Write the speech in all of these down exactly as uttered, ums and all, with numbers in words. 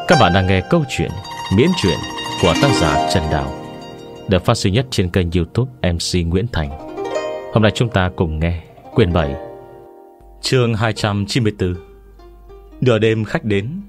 Các bạn đang nghe câu chuyện Miễn truyện của tác giả Trần Đào, được phát sinh nhất trên kênh YouTube em xê Nguyễn Thành. Hôm nay chúng ta cùng nghe quyển bảy, chương hai trăm chín mươi tư, Nửa đêm khách đến.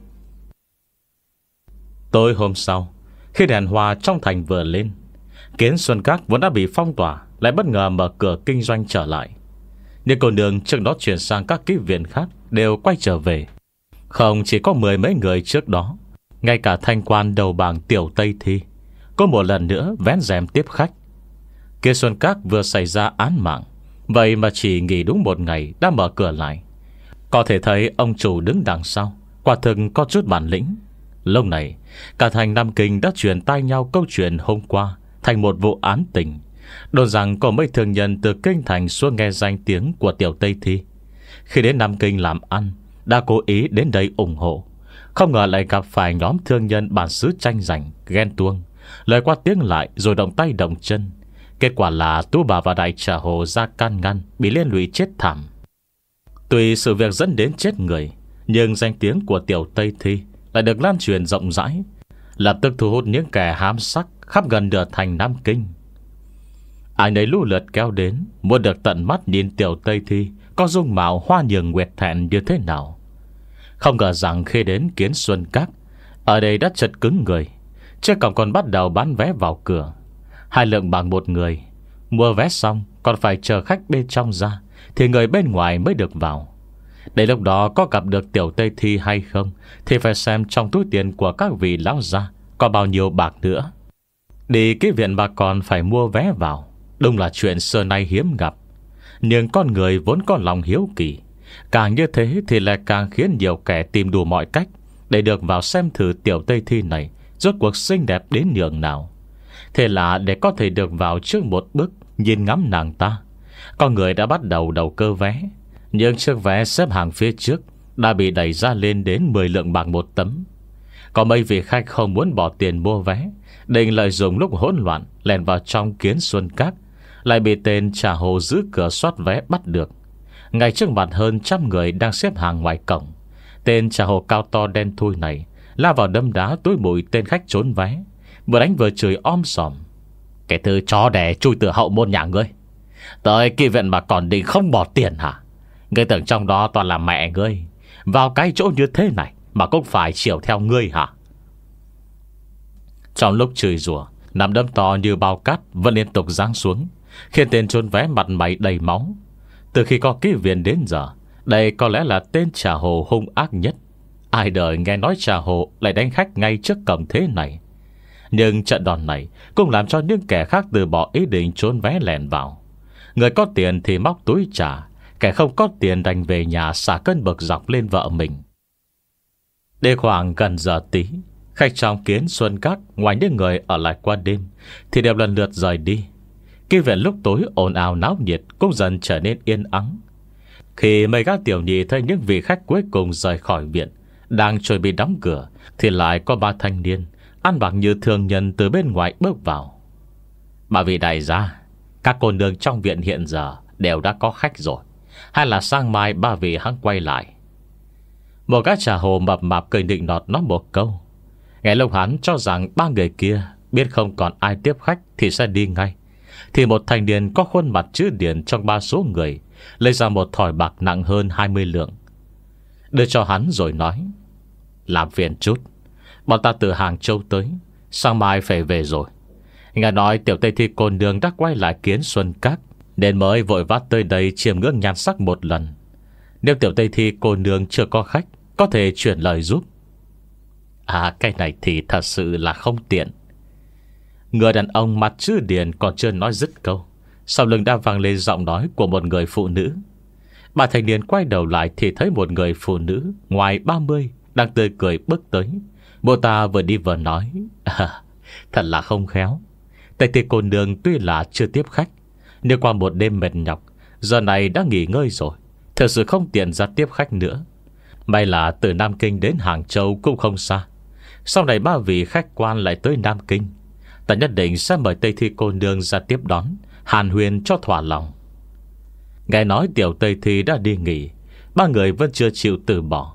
Tối hôm sau, khi đèn hoa trong thành vừa lên, Kiến Xuân Các vốn đã bị phong tỏa lại bất ngờ mở cửa kinh doanh trở lại. Những cô nương trước đó chuyển sang các ký viện khác đều quay trở về. Không chỉ có mười mấy người trước đó, ngay cả thanh quan đầu bảng Tiểu Tây Thi có một lần nữa vén rèm tiếp khách. Kiến Xuân Các vừa xảy ra án mạng, vậy mà chỉ nghỉ đúng một ngày đã mở cửa lại. Có thể thấy ông chủ đứng đằng sau quả thực có chút bản lĩnh. Lúc này cả thành Nam Kinh đã truyền tai nhau câu chuyện hôm qua thành một vụ án tình. Đồn rằng có mấy thương nhân từ kinh thành xuống nghe danh tiếng của Tiểu Tây Thi, khi đến Nam Kinh làm ăn đã cố ý đến đây ủng hộ. Không ngờ lại gặp phải nhóm thương nhân bản xứ tranh giành, ghen tuông, lời qua tiếng lại rồi động tay động chân. Kết quả là Tú Bà và Đại Trà Hồ ra can ngăn, bị liên lụy chết thảm. Tuy sự việc dẫn đến chết người, nhưng danh tiếng của Tiểu Tây Thi lại được lan truyền rộng rãi, lập tức thu hút những kẻ hám sắc khắp gần nửa thành Nam Kinh. Ai nấy lũ lượt kéo đến, muốn được tận mắt nhìn Tiểu Tây Thi có dung mạo hoa nhường nguyệt thẹn như thế nào. Không ngờ rằng khi đến Kiến Xuân Các, ở đây đã chật cứng người. Trước cổng còn bắt đầu bán vé vào cửa, hai lượng bạc một người. Mua vé xong còn phải chờ khách bên trong ra thì người bên ngoài mới được vào. Để lúc đó có gặp được Tiểu Tây Thi hay không thì phải xem trong túi tiền của các vị lão gia có bao nhiêu bạc nữa. Đi cái viện mà còn phải mua vé vào, đúng là chuyện xưa nay hiếm gặp. Nhưng con người vốn có lòng hiếu kỳ, càng như thế thì lại càng khiến nhiều kẻ tìm đủ mọi cách để được vào xem thử Tiểu Tây Thi này rốt cuộc xinh đẹp đến nhường nào. Thế là để có thể được vào trước một bước nhìn ngắm nàng ta, con người đã bắt đầu đầu cơ vé. Nhưng chiếc vé xếp hàng phía trước đã bị đẩy ra lên đến mười lượng bạc một tấm. Có mấy vị khách không muốn bỏ tiền mua vé, định lợi dụng lúc hỗn loạn lèn vào trong Kiến Xuân Các, lại bị tên Trà Hồ giữ cửa soát vé bắt được. Ngay trước mặt hơn trăm người đang xếp hàng ngoài cổng, tên Trà Hồ cao to đen thui này lao vào đâm đá túi bụi tên khách trốn vé, vừa đánh vừa chửi om sòm: "Cái thứ chó đẻ chui từ hậu môn nhà ngươi, tới kỳ viện mà còn định không bỏ tiền hả? Ngươi tưởng trong đó toàn là mẹ ngươi, vào cái chỗ như thế này mà cũng phải chiều theo ngươi hả?" Trong lúc chửi rủa, nắm đấm to như bao cát vẫn liên tục giáng xuống, khiến tên trốn vé mặt mày đầy máu. Từ khi có ký viện đến giờ, đây có lẽ là tên Trà Hồ hung ác nhất. Ai đời nghe nói Trà Hồ lại đánh khách ngay trước cổng thế này. Nhưng trận đòn này cũng làm cho những kẻ khác từ bỏ ý định trốn vé lẻn vào. Người có tiền thì móc túi trả, kẻ không có tiền đành về nhà xả cơn bực dọc lên vợ mình. Đến khoảng gần giờ tí, khách trong Kiến Xuân Các ngoài những người ở lại qua đêm thì đều lần lượt rời đi. Cái viện lúc tối ồn ào náo nhiệt cũng dần trở nên yên ắng. Khi mấy gã tiểu nhị thấy những vị khách cuối cùng rời khỏi viện đang chuẩn bị đóng cửa, thì lại có ba thanh niên ăn mặc như thương nhân từ bên ngoài bước vào. "Bà vị đại gia, các cô nương trong viện hiện giờ đều đã có khách rồi, hay là sang mai ba vị hẵng quay lại?" Một gã Trà Hồ mập mạp cười nịnh nọt nói một câu. Nghe lúc hắn cho rằng ba người kia biết không còn ai tiếp khách thì sẽ đi ngay, thì một thanh niên có khuôn mặt chữ điển trong ba số người lấy ra một thỏi bạc nặng hơn hai mươi lượng, đưa cho hắn rồi nói: "Làm phiền chút, bọn ta từ Hàng Châu tới, sang mai phải về rồi. Nghe nói Tiểu Tây Thi cô nương đã quay lại Kiến Xuân Các, nên mới vội vã tới đây chiêm ngưỡng nhan sắc một lần. Nếu Tiểu Tây Thi cô nương chưa có khách, có thể chuyển lời giúp." "À, cái này thì thật sự là không tiện." Người đàn ông mặt chữ điển còn chưa nói dứt câu, sau lưng đã vang lên giọng nói của một người phụ nữ. Bà thanh niên quay đầu lại thì thấy một người phụ nữ ngoài ba mươi đang tươi cười bước tới. Cô ta vừa đi vừa nói: "À, thật là không khéo. Tây Thi cô nương tuy là chưa tiếp khách, nhưng qua một đêm mệt nhọc, giờ này đã nghỉ ngơi rồi, thật sự không tiện ra tiếp khách nữa. May là từ Nam Kinh đến Hàng Châu cũng không xa. Sau này ba vị khách quan lại tới Nam Kinh, ta nhất định sẽ mời Tây Thi cô nương ra tiếp đón, hàn huyên cho thỏa lòng." Nghe nói Tiểu Tây Thi đã đi nghỉ, ba người vẫn chưa chịu từ bỏ.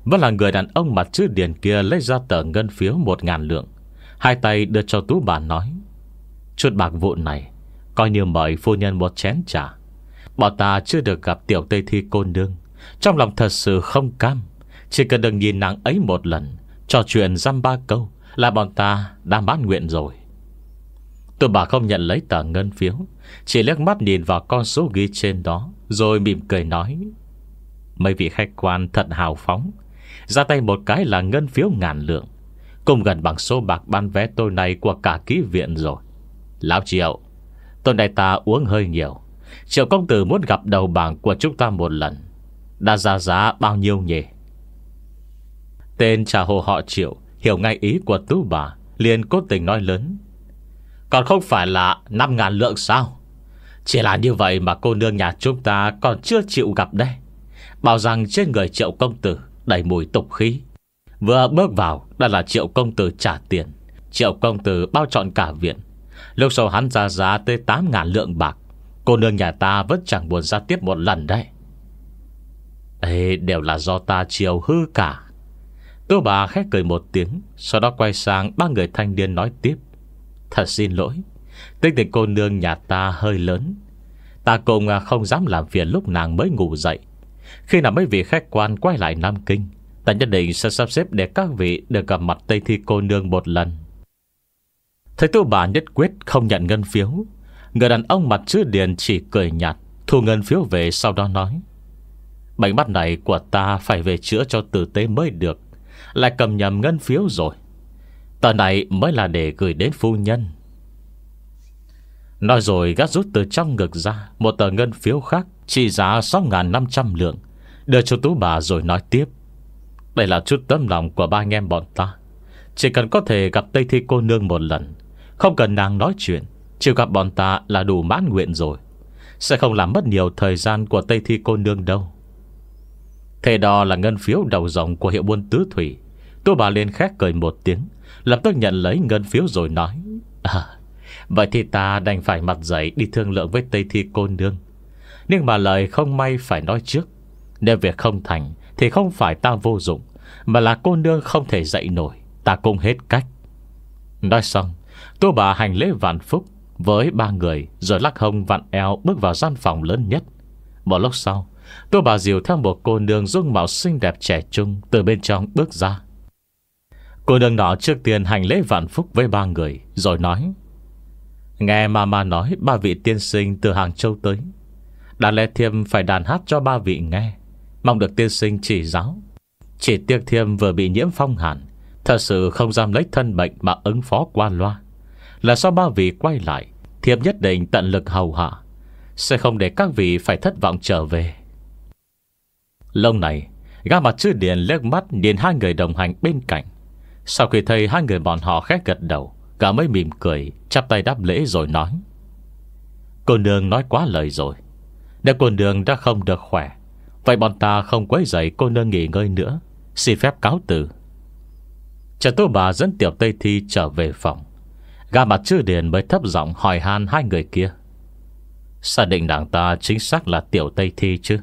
vẫn là người đàn ông mặt chữ điền kia lấy ra tờ ngân phiếu một ngàn lượng, hai tay đưa cho Tú bà nói: Chút bạc vụn này coi như mời phu nhân một chén trà. Bọn ta chưa được gặp tiểu Tây Thi cô nương, trong lòng thật sự không cam. Chỉ cần đừng nhìn nàng ấy một lần, trò chuyện dăm ba câu là bọn ta đã mãn nguyện rồi. Tú bà không nhận lấy tờ ngân phiếu, chỉ liếc mắt nhìn vào con số ghi trên đó, rồi mỉm cười nói: Mấy vị khách quan thật hào phóng, ra tay một cái là ngân phiếu ngàn lượng, cùng gần bằng số bạc bán vé tối nay của cả ký viện rồi. Lão Triệu, tối nay ta uống hơi nhiều. Triệu công tử muốn gặp đầu bảng của chúng ta một lần, đã ra giá bao nhiêu nhỉ? Tên trà hồ họ Triệu hiểu ngay ý của Tú bà, liền cố tình nói lớn: Còn không phải là năm ngàn lượng sao? Chỉ là như vậy mà cô nương nhà chúng ta còn chưa chịu gặp đây. Bảo rằng trên người Triệu công tử đầy mùi tục khí, vừa bước vào đã là Triệu công tử trả tiền, Triệu công tử bao trọn cả viện. Lúc sau hắn ra giá tới tám ngàn lượng bạc, cô nương nhà ta vẫn chẳng buồn ra tiếp một lần đấy. Ê, đều là do ta chiều hư cả. Tú bà khẽ cười một tiếng, sau đó quay sang ba người thanh niên nói tiếp: Thật xin lỗi, tính tình cô nương nhà ta hơi lớn, ta cũng không dám làm phiền lúc nàng mới ngủ dậy. Khi nào mấy vị khách quan quay lại Nam Kinh, ta nhất định sẽ sắp xếp để các vị được gặp mặt Tây Thi cô nương một lần. Thấy Tú bà nhất quyết không nhận ngân phiếu, người đàn ông mặt chữ điền chỉ cười nhạt, thu ngân phiếu về, sau đó nói: Bệnh mắt này của ta phải về chữa cho tử tế mới được, lại cầm nhầm ngân phiếu rồi. Tờ này mới là để gửi đến phu nhân. Nói rồi gắt rút từ trong ngực ra một tờ ngân phiếu khác trị giá sáu ngàn năm trăm lượng, đưa cho Tú bà rồi nói tiếp: Đây là chút tấm lòng của ba anh em bọn ta. Chỉ cần có thể gặp Tây Thi cô nương một lần, không cần nàng nói chuyện, chỉ gặp bọn ta là đủ mãn nguyện rồi. Sẽ không làm mất nhiều thời gian của Tây Thi cô nương đâu. Thế đó là ngân phiếu đầu rồng của hiệu buôn tứ thủy. Tú bà lên khét cười một tiếng, lập tức nhận lấy ngân phiếu rồi nói: À, vậy thì ta đành phải mặt dậy đi thương lượng với Tây Thi cô nương. Nhưng mà lời không may phải nói trước, nếu việc không thành thì không phải ta vô dụng, mà là cô nương không thể dậy nổi, ta cũng hết cách. Nói xong, Tú bà hành lễ vạn phúc với ba người, rồi lắc hông vặn eo bước vào gian phòng lớn nhất. Một lúc sau, Tú bà dìu theo một cô nương dung mạo xinh đẹp trẻ trung từ bên trong bước ra. Cô nương nọ trước tiên hành lễ vạn phúc với ba người, rồi nói: Nghe mama nói ba vị tiên sinh từ Hàng Châu tới, Đàn Lê Thiêm phải đàn hát cho ba vị nghe, mong được tiên sinh chỉ giáo. Chỉ tiếc Thiêm vừa bị nhiễm phong hàn, thật sự không dám lấy thân bệnh mà ứng phó qua loa. Là sau ba vị quay lại, Thiêm nhất định tận lực hầu hạ, sẽ không để các vị phải thất vọng trở về. Lâu này, gã mặt chữ điền liếc mắt nhìn hai người đồng hành bên cạnh. Sau khi thấy hai người bọn họ khẽ gật đầu, gã mới mỉm cười, chắp tay đáp lễ rồi nói: Cô nương nói quá lời rồi. Nếu cô nương đã không được khỏe, vậy bọn ta không quấy rầy cô nương nghỉ ngơi nữa, xin phép cáo từ. Trần Tú bà dẫn tiểu Tây Thi trở về phòng. Gã mặt chữ điền mới thấp giọng hỏi han hai người kia: Xác định nàng ta chính xác là tiểu Tây Thi chứ?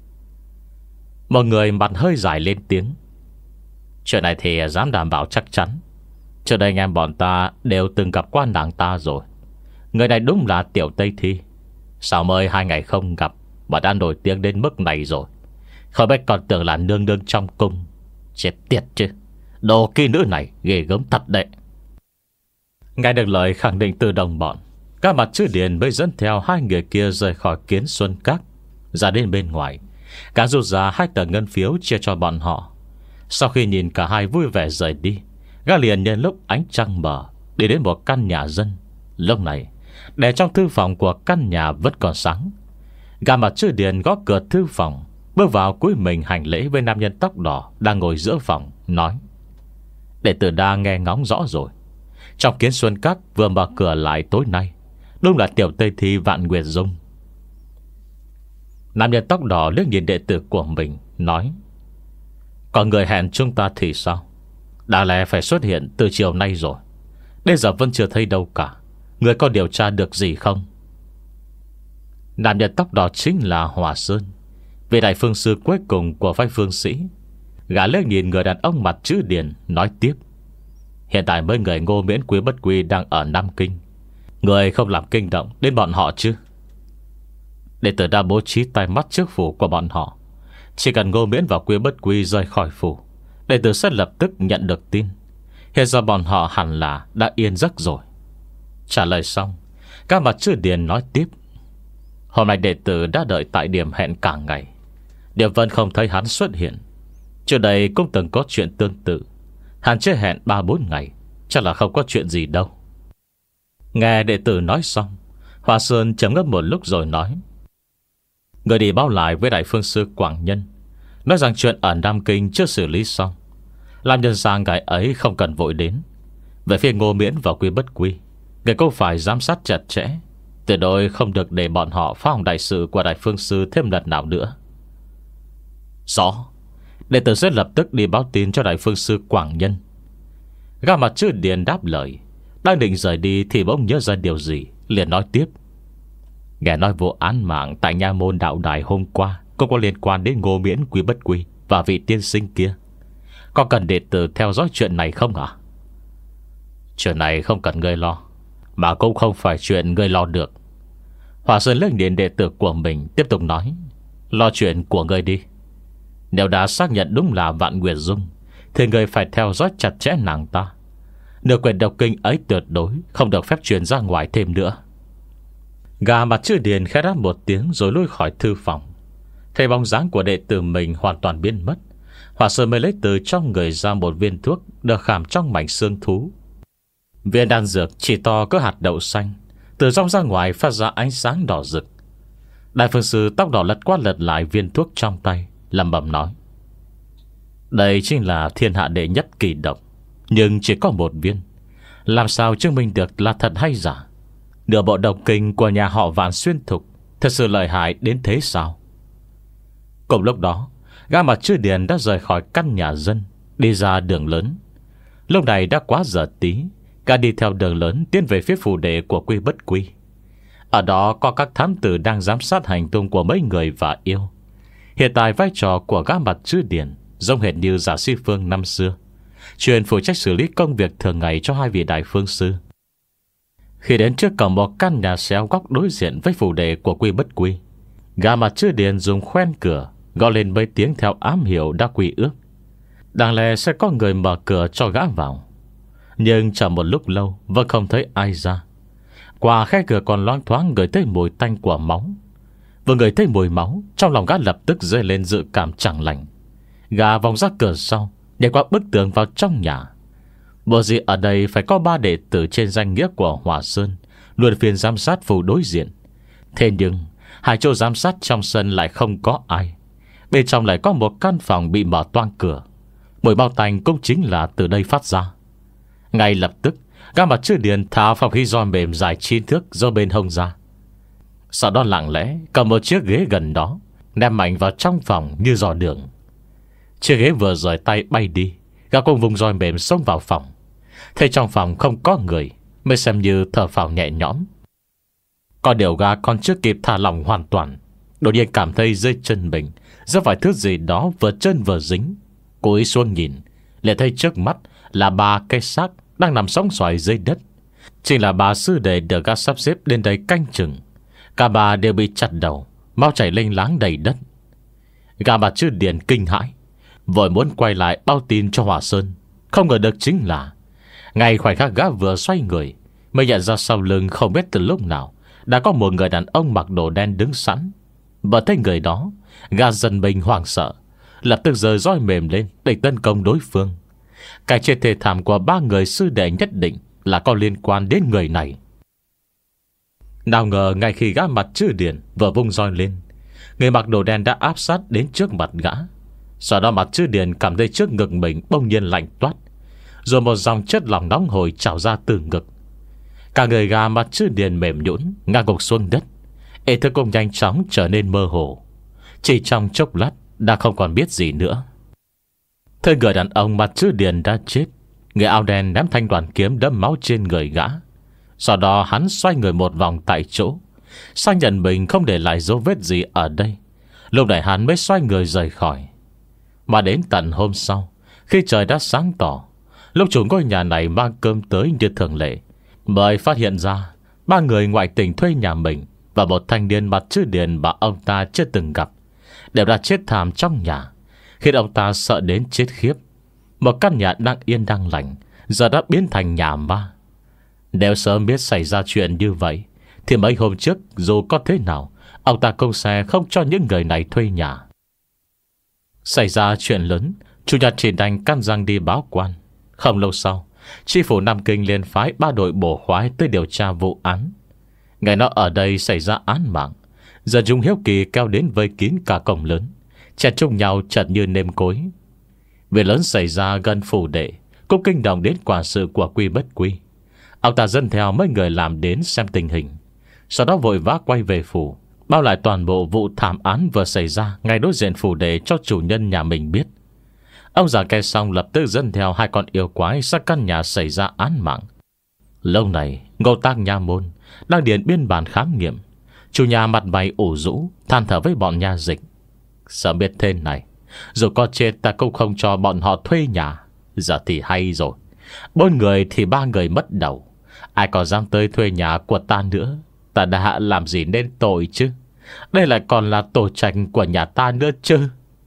Một người mặt hơi dài lên tiếng: Chuyện này thì dám đảm bảo chắc chắn. Trước đây anh em bọn ta đều từng gặp qua nàng ta rồi. Người này đúng là tiểu Tây Thi. Sao mới hai ngày không gặp mà đã nổi tiếng đến mức này rồi? Không biết còn tưởng là nương nương trong cung. Chết tiệt chứ, đồ kỳ nữ này ghê gớm thật đấy. Nghe được lời khẳng định từ đồng bọn, các mặt chữ điền mới dẫn theo hai người kia rời khỏi Kiến Xuân Các, ra đến bên ngoài. Cả rút ra hai tờ ngân phiếu chia cho bọn họ. Sau khi nhìn cả hai vui vẻ rời đi, gã liền nhân lúc ánh trăng mờ đi đến một căn nhà dân. Lúc này, đèn trong thư phòng của căn nhà vẫn còn sáng. Gã mặt chữ điền gõ cửa thư phòng, bước vào cúi mình hành lễ với nam nhân tóc đỏ đang ngồi giữa phòng, nói: Đệ tử đã nghe ngóng rõ rồi. Trong Kiến Xuân Các vừa mở cửa lại tối nay, đúng là tiểu Tây Thi Vạn Nguyệt Dung. Nam nhân tóc đỏ liếc nhìn đệ tử của mình, nói: Còn người hẹn chúng ta thì sao? Đã lẽ phải xuất hiện từ chiều nay rồi, đến giờ vẫn chưa thấy đâu cả. Người có điều tra được gì không? Nam nhân tóc đỏ chính là Hòa Sơn, vị đại phương sư cuối cùng của phái phương sĩ. Gã liếc nhìn người đàn ông mặt chữ điền, nói tiếp: Hiện tại mấy người Ngô Miễn Quý Bất Quy đang ở Nam Kinh. Người không làm kinh động đến bọn họ chứ? Đệ tử đã bố trí tai mắt trước phủ của bọn họ. Chỉ cần Ngô Miễn và Quý Bất Quy rời khỏi phủ, đệ tử sẽ lập tức nhận được tin. Hiện giờ bọn họ hẳn là đã yên giấc rồi. Trả lời xong, các mặt chữ điền nói tiếp: Hôm nay đệ tử đã đợi tại điểm hẹn cả ngày. Điệp Vân không thấy hắn xuất hiện. Trước đây cũng từng có chuyện tương tự. Hắn chưa hẹn ba bốn ngày, chắc là không có chuyện gì đâu. Nghe đệ tử nói xong, Hoa Sơn chấm ngâm một lúc rồi nói: Người đi báo lại với Đại Phương Sư Quảng Nhân, nói rằng chuyện ở Nam Kinh chưa xử lý xong, làm nhân sang cái ấy không cần vội đến. Về phía Ngô Miễn và Quy Bất Quy, người cũng phải giám sát chặt chẽ, tuyệt đối không được để bọn họ phá hỏng đại sự của Đại Phương Sư thêm lần nào nữa. Rõ. Đệ tử sẽ lập tức đi báo tin cho Đại Phương Sư Quảng Nhân. Gã mặt chữ điền đáp lời. Đang định rời đi thì bỗng nhớ ra điều gì, liền nói tiếp: Nghe nói vụ án mạng tại nha môn đạo đài hôm qua cũng có liên quan đến Ngô Miễn, Quý Bất Quy và vị tiên sinh kia. Có cần đệ tử theo dõi chuyện này không ạ? Chuyện này không cần ngươi lo, mà cũng không phải chuyện ngươi lo được. Hòa Sơn liếc nhìn đệ tử của mình, tiếp tục nói: Lo chuyện của ngươi đi. Nếu đã xác nhận đúng là Vạn Nguyệt Dung, thì ngươi phải theo dõi chặt chẽ nàng ta. Nửa quyển độc kinh ấy tuyệt đối không được phép truyền ra ngoài thêm nữa. Gà mặt chữ điền khẽ đáp một tiếng rồi lui khỏi thư phòng. Thấy bóng dáng của đệ tử mình hoàn toàn biến mất, Hòa Sơn mới lấy từ trong người ra một viên thuốc được khảm trong mảnh xương thú. Viên đan dược chỉ to cỡ hạt đậu xanh, từ trong ra ngoài phát ra ánh sáng đỏ rực. Đại Phương Sư tóc đỏ lật qua lật lại viên thuốc trong tay, lẩm bẩm nói: Đây chính là thiên hạ đệ nhất kỳ độc, nhưng chỉ có một viên, làm sao chứng minh được là thật hay giả? Nửa bộ độc kinh của nhà họ Vạn Xuyên Thục thật sự lợi hại đến thế sao? Cùng lúc đó, gã mặt chữ điền đã rời khỏi căn nhà dân, đi ra đường lớn. Lúc này đã quá giờ tí, gã đi theo đường lớn tiến về phía phủ đệ của Quy Bất Quy. Ở đó có các thám tử đang giám sát hành tung của mấy người và yêu. Hiện tại vai trò của gã mặt chữ điền giống hệt như Giả Sĩ Phương năm xưa, chuyên phụ trách xử lý công việc thường ngày cho hai vị đại phương sư. Khi đến trước cổng một căn nhà xéo góc đối diện với phủ đệ của Quy Bất Quy, gã mặt chữ điền dùng khoen cửa gõ lên mấy tiếng theo ám hiệu đã quy ước. Đáng lẽ sẽ có người mở cửa cho gã vào, nhưng chờ một lúc lâu vẫn không thấy ai ra. Qua khe cửa còn loáng thoáng ngửi thấy mùi tanh của máu. Vừa ngửi thấy mùi máu, trong lòng gã lập tức dấy lên dự cảm chẳng lành. Gã vòng ra cửa sau, nhảy qua bức tường vào trong nhà. Bộ gì ở đây phải có ba đệ tử trên danh nghĩa của Hòa Sơn luân phiên giám sát phủ đối diện. Thế nhưng hai chỗ giám sát trong sân lại không có ai. Bên trong lại có một căn phòng bị mở toang cửa. Mùi bao tanh cũng chính là từ đây phát ra. Ngay lập tức, gã mặt chữ điền tháo phòng khí roi mềm dài chín thước do bên hông ra. Sau đó lặng lẽ cầm một chiếc ghế gần đó, ném mạnh vào trong phòng như dò đường. Chiếc ghế vừa rời tay bay đi, gã cũng vùng roi mềm xông vào phòng. Thấy trong phòng không có người, mới xem như thở phào nhẹ nhõm. Có điều gã còn chưa kịp thả lòng hoàn toàn, đột nhiên cảm thấy dưới chân mình rất phải thứ gì đó vừa chân vừa dính. Cúi xuống nhìn, liền thấy trước mắt là ba cái xác đang nằm sóng xoài dưới đất. Chính là ba sư đệ được gã sắp xếp đến đây canh chừng. Cả ba đều bị chặt đầu, máu chảy lênh láng đầy đất. Gã mặt chữ điền kinh hãi, vội muốn quay lại báo tin cho Hòa Sơn. Không ngờ được chính là ngay khoảnh khắc gã vừa xoay người, mới nhận ra sau lưng không biết từ lúc nào đã có một người đàn ông mặc đồ đen đứng sẵn. Và thấy người đó, gã dần mình hoảng sợ, lập tức giơ roi mềm lên để tấn công đối phương. Cái chết thê thảm của ba người sư đệ nhất định là có liên quan đến người này. Nào ngờ ngay khi gã mặt chữ điền vừa vung roi lên, người mặc đồ đen đã áp sát đến trước mặt gã. Sau đó mặt chữ điền cảm thấy trước ngực mình bỗng nhiên lạnh toát, rồi một dòng chất lỏng nóng hổi trào ra từ ngực. Cả người gã mặt chữ điền mềm nhũn ngã gục xuống đất, ý thức cũng nhanh chóng trở nên mơ hồ. Chỉ trong chốc lát đã không còn biết gì nữa. Thấy người đàn ông mặt chữ điền đã chết, người áo đen ném thanh đoàn kiếm đẫm máu trên người gã. Sau đó hắn xoay người một vòng tại chỗ, xác nhận mình không để lại dấu vết gì ở đây. Lúc này hắn mới xoay người rời khỏi. Mà đến tận hôm sau, khi trời đã sáng tỏ, lúc chủ ngôi nhà này mang cơm tới như thường lệ, mới phát hiện ra ba người ngoại tình thuê nhà mình và một thanh niên mặt chữ điền mà ông ta chưa từng gặp đều đã chết thảm trong nhà, khiến ông ta sợ đến chết khiếp. Một căn nhà đang yên đang lành giờ đã biến thành nhà ma. Nếu sớm biết xảy ra chuyện như vậy thì mấy hôm trước dù có thế nào ông ta cũng sẽ không cho những người này thuê nhà. Xảy ra chuyện lớn, chủ nhà chỉ đành căn răng đi báo quan. Không lâu sau, chi phủ Nam Kinh liền phái ba đội bổ khoái tới điều tra vụ án. Ngày nó ở đây xảy ra án mạng, giờ chúng hiếu kỳ kéo đến vây kín cả cổng lớn, chèn chung nhau chật như nêm cối. Việc lớn xảy ra gần phủ đệ cũng kinh động đến quản sự của Quy Bất Quy. Ông ta dẫn theo mấy người làm đến xem tình hình, sau đó vội vã quay về phủ, báo lại toàn bộ vụ thảm án vừa xảy ra ngay đối diện phủ đệ cho chủ nhân nhà mình biết. Ông già nghe xong lập tức dẫn theo hai con yêu quái sang căn nhà xảy ra án mạng. Lâu này Ngô Tác nha môn đang điền biên bản khám nghiệm. Chủ nhà mặt mày ủ rũ than thở với bọn nha dịch: Sớm biết thế này, dù có chết ta cũng không cho bọn họ thuê nhà. Giờ thì hay rồi, bốn người thì ba người mất đầu, ai có dám tới thuê nhà của ta nữa. Ta đã làm gì nên tội chứ? Đây lại còn là tổ trạch của nhà ta nữa chứ.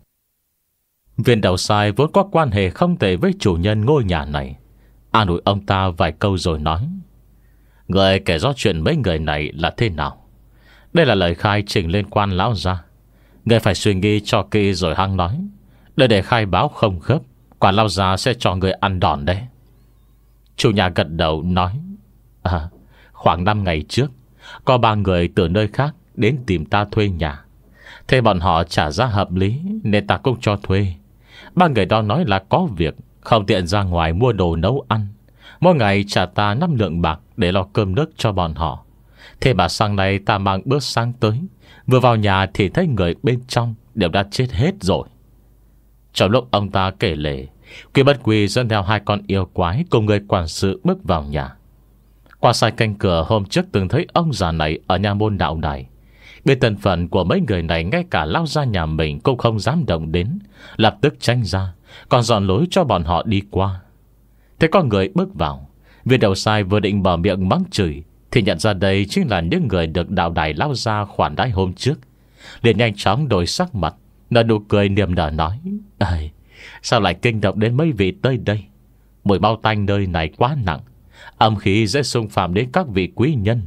Viên đầu sai vốn có quan hệ không tệ với chủ nhân ngôi nhà này, an ủi ông ta vài câu rồi nói: Người kể rõ chuyện mấy người này là thế nào. Đây là lời khai trình lên quan lão gia, người phải suy nghĩ cho kỹ rồi hăng nói. Để để khai báo không khớp, quan lão gia sẽ cho người ăn đòn đấy. Chủ nhà gật đầu nói: À, khoảng năm ngày trước có ba người từ nơi khác đến tìm ta thuê nhà. Thế bọn họ trả giá hợp lý nên ta cũng cho thuê. Ba người đó nói là có việc, không tiện ra ngoài mua đồ nấu ăn, mỗi ngày trả ta năm lượng bạc để lo cơm nước cho bọn họ. Thế mà sáng nay ta mang bữa sáng tới, vừa vào nhà thì thấy người bên trong đều đã chết hết rồi. Trong lúc ông ta kể lể, Quy Bất Quy dẫn theo hai con yêu quái cùng người quản sự bước vào nhà. Qua sai canh cửa hôm trước từng thấy ông già này ở nhà môn đạo này. Bên thân phận của mấy người này ngay cả lao ra nhà mình cũng không dám động đến, lập tức tranh ra, còn dọn lối cho bọn họ đi qua. Thế có người bước vào, viên đầu sai vừa định mở miệng mắng chửi thì nhận ra đây chính là những người được đạo đài lao ra khoản đãi hôm trước. Liền nhanh chóng đổi sắc mặt, nở nụ cười niềm nở nói: Ây, sao lại kinh động đến mấy vị tới đây? Mùi mau tanh nơi này quá nặng, âm khí dễ xung phạm đến các vị quý nhân.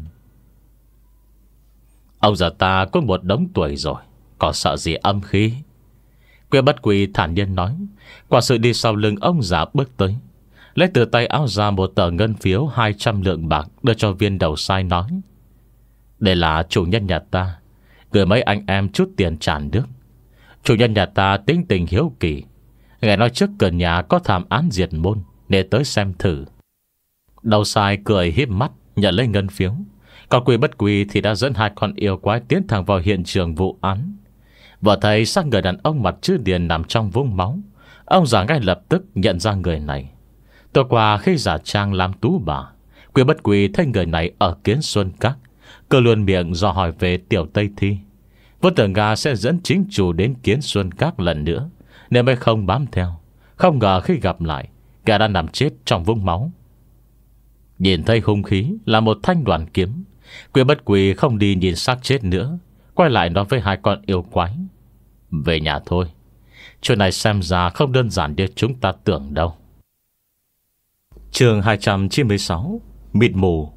Ông già ta có một đống tuổi rồi, còn sợ gì âm khí? Quy Bất Quy thản nhiên nói. Quả sự đi sau lưng ông già bước tới, lấy từ tay áo ra một tờ ngân phiếu hai trăm lượng bạc đưa cho viên đầu sai nói: Đây là chủ nhân nhà ta, gửi mấy anh em chút tiền trả nước. Chủ nhân nhà ta tính tình hiếu kỳ, nghe nói trước cửa nhà có thảm án diệt môn nên tới xem thử. Đầu sai cười híp mắt nhận lấy ngân phiếu. Còn Quy Bất Quy thì đã dẫn hai con yêu quái tiến thẳng vào hiện trường vụ án. Vừa thấy xác người đàn ông mặt chữ điền nằm trong vũng máu, ông già ngay lập tức nhận ra người này. Tối qua khi giả trang làm tú bà, Quy Bất Quy thấy người này ở Kiến Xuân Các, cứ luôn miệng dò hỏi về Tiểu Tây Thi. Vốn tưởng gà sẽ dẫn chính chủ đến Kiến Xuân Các lần nữa nên mới không bám theo. Không ngờ khi gặp lại, gà đã nằm chết trong vũng máu. Nhìn thấy hung khí là một thanh đoàn kiếm, Quy Bất Quy không đi nhìn xác chết nữa, quay lại nói với hai con yêu quái: Về nhà thôi, chuyện này xem ra không đơn giản như chúng ta tưởng đâu. Chương hai trăm chín mươi sáu: Mịt mù.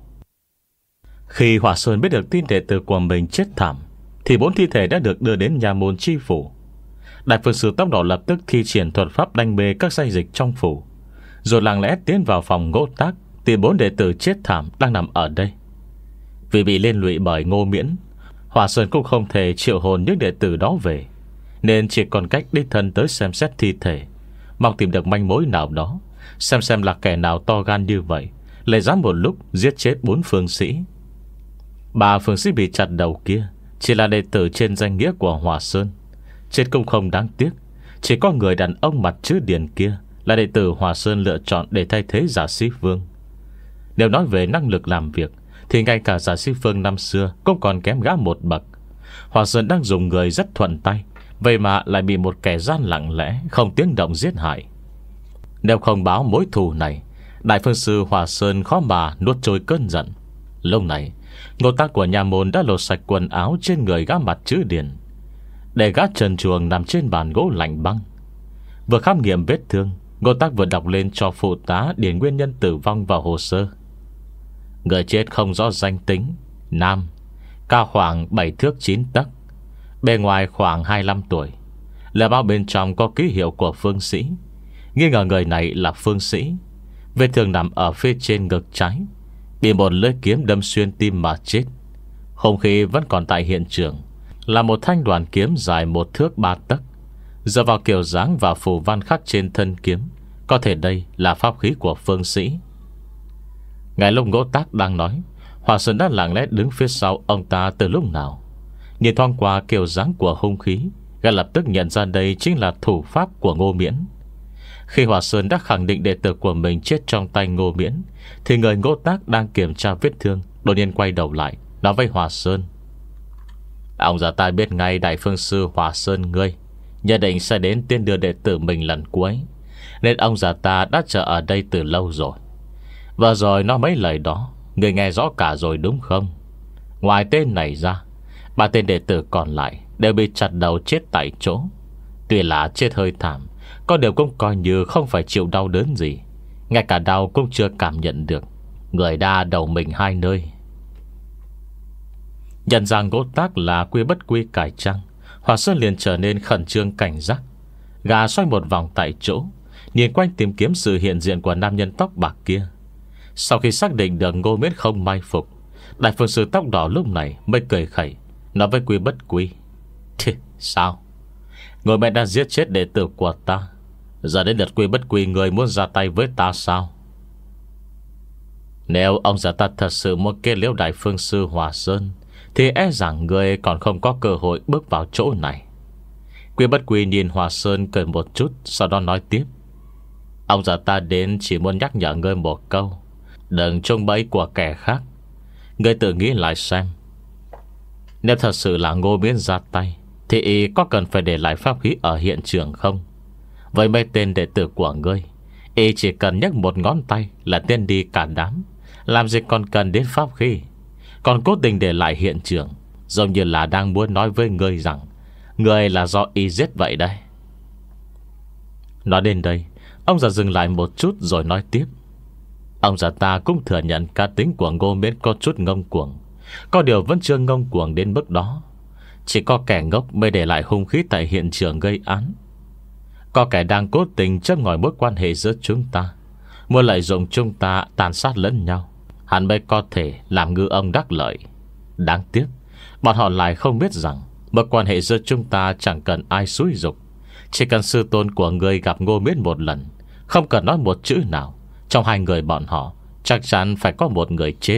Khi Hỏa Sơn biết được tin đệ tử của mình chết thảm thì bốn thi thể đã được đưa đến nhà môn chi phủ. Đại phương sử Tóc Đỏ lập tức thi triển thuật pháp đánh bê các sai dịch trong phủ, rồi lặng lẽ tiến vào phòng Ngô Tác tìm bốn đệ tử chết thảm đang nằm ở đây. Vì bị liên lụy bởi Ngô Miễn, Hỏa Sơn cũng không thể triệu hồn những đệ tử đó về, nên chỉ còn cách đích thân tới xem xét thi thể, mong tìm được manh mối nào đó, xem xem là kẻ nào to gan như vậy lại dám một lúc giết chết bốn phương sĩ. Ba phương sĩ bị chặt đầu kia chỉ là đệ tử trên danh nghĩa của Hỏa Sơn, chết cũng không đáng tiếc. Chỉ có người đàn ông mặt chữ điền kia là đệ tử Hỏa Sơn lựa chọn để thay thế Giả Sĩ Vương. Nếu nói về năng lực làm việc thì ngay cả Giả Sĩ Vương năm xưa cũng còn kém gã một bậc. Hỏa Sơn đang dùng người rất thuận tay vậy mà lại bị một kẻ gian lặng lẽ không tiếng động giết hại. Nếu không báo mối thù này, Đại Phương Sư Hòa Sơn khó mà nuốt trôi cơn giận. Lúc này Ngô Tác của nhà môn đã lột sạch quần áo trên người gã mặt chữ điền, để gã trần truồng nằm trên bàn gỗ lạnh băng. Vừa khám nghiệm vết thương, Ngô Tác vừa đọc lên cho phụ tá điền nguyên nhân tử vong vào hồ sơ. Người chết không rõ danh tính, nam, cao khoảng bảy thước chín tấc, bề ngoài khoảng hai mươi lăm tuổi, là bao bên trong có ký hiệu của phương sĩ. Nghi ngờ người này là phương sĩ. Vết thương nằm ở phía trên ngực trái, bị một lưỡi kiếm đâm xuyên tim mà chết. Hung khí vẫn còn tại hiện trường, là một thanh đoàn kiếm dài một thước ba tấc. Dựa vào kiểu dáng và phù văn khắc trên thân kiếm, có thể đây là pháp khí của phương sĩ. Ngay lúc Ngô Tác đang nói, Hòa Sơn đã lặng lẽ đứng phía sau ông ta từ lúc nào. Nhìn thoáng qua kiểu dáng của hung khí, gã lập tức nhận ra đây chính là thủ pháp của Ngô Miễn. Khi Hòa Sơn đã khẳng định đệ tử của mình chết trong tay Ngô Miễn, thì người Ngô Tác đang kiểm tra vết thương đột nhiên quay đầu lại, nói với Hòa Sơn: "Ông già ta biết ngay Đại Phương Sư Hòa Sơn ngươi nhất định sẽ đến tiên đưa đệ tử mình lần cuối, nên ông già ta đã chờ ở đây từ lâu rồi. Và rồi nói mấy lời đó người nghe rõ cả rồi đúng không? Ngoài tên này ra, ba tên đệ tử còn lại đều bị chặt đầu chết tại chỗ. Tuy là chết hơi thảm, có điều cũng coi như không phải chịu đau đớn gì. Ngay cả đau cũng chưa cảm nhận được. Người đa đầu mình hai nơi." Nhận ra Ngô Tác là quy bất quy cải trang, Hòa Sơn liền trở nên khẩn trương cảnh giác. Gà xoay một vòng tại chỗ, nhìn quanh tìm kiếm sự hiện diện của nam nhân tóc bạc kia. Sau khi xác định được Ngô Miễn không mai phục, Đại Phương Sư tóc đỏ lúc này mới cười khẩy, nói với quy bất quy: "Thì sao? Ngô Miễn đã giết chết đệ tử của ta, giờ đến lượt quy bất quy người muốn ra tay với ta sao? Nếu ông già ta thật sự muốn kết liễu Đại Phương Sư Hòa Sơn, thì e rằng người còn không có cơ hội bước vào chỗ này." Quy bất quy nhìn Hòa Sơn cười một chút, sau đó nói tiếp: "Ông già ta đến chỉ muốn nhắc nhở ngươi một câu, đừng trông bẫy của kẻ khác. Ngươi tự nghĩ lại xem, nếu thật sự là Ngô Miễn ra tay, thì y có cần phải để lại pháp khí ở hiện trường không? Với mấy tên đệ tử của ngươi, y chỉ cần nhấc một ngón tay là tiên đi cả đám, làm gì còn cần đến pháp khí. Còn cố tình để lại hiện trường, giống như là đang muốn nói với ngươi rằng ngươi là do y giết vậy đây." Nói đến đây, ông già dừng lại một chút rồi nói tiếp: "Ông già ta cũng thừa nhận cá tính của Ngô Miễn có chút ngông cuồng, có điều vẫn chưa ngông cuồng đến mức đó. Chỉ có kẻ ngốc mới để lại hung khí tại hiện trường gây án. Có kẻ đang cố tình châm ngòi mối quan hệ giữa chúng ta, muốn lợi dụng chúng ta tàn sát lẫn nhau, hắn mới có thể làm ngư ông đắc lợi. Đáng tiếc bọn họ lại không biết rằng mối quan hệ giữa chúng ta chẳng cần ai xúi giục. Chỉ cần sư tôn của người gặp Ngô Miễn một lần, không cần nói một chữ nào, trong hai người bọn họ chắc chắn phải có một người chết."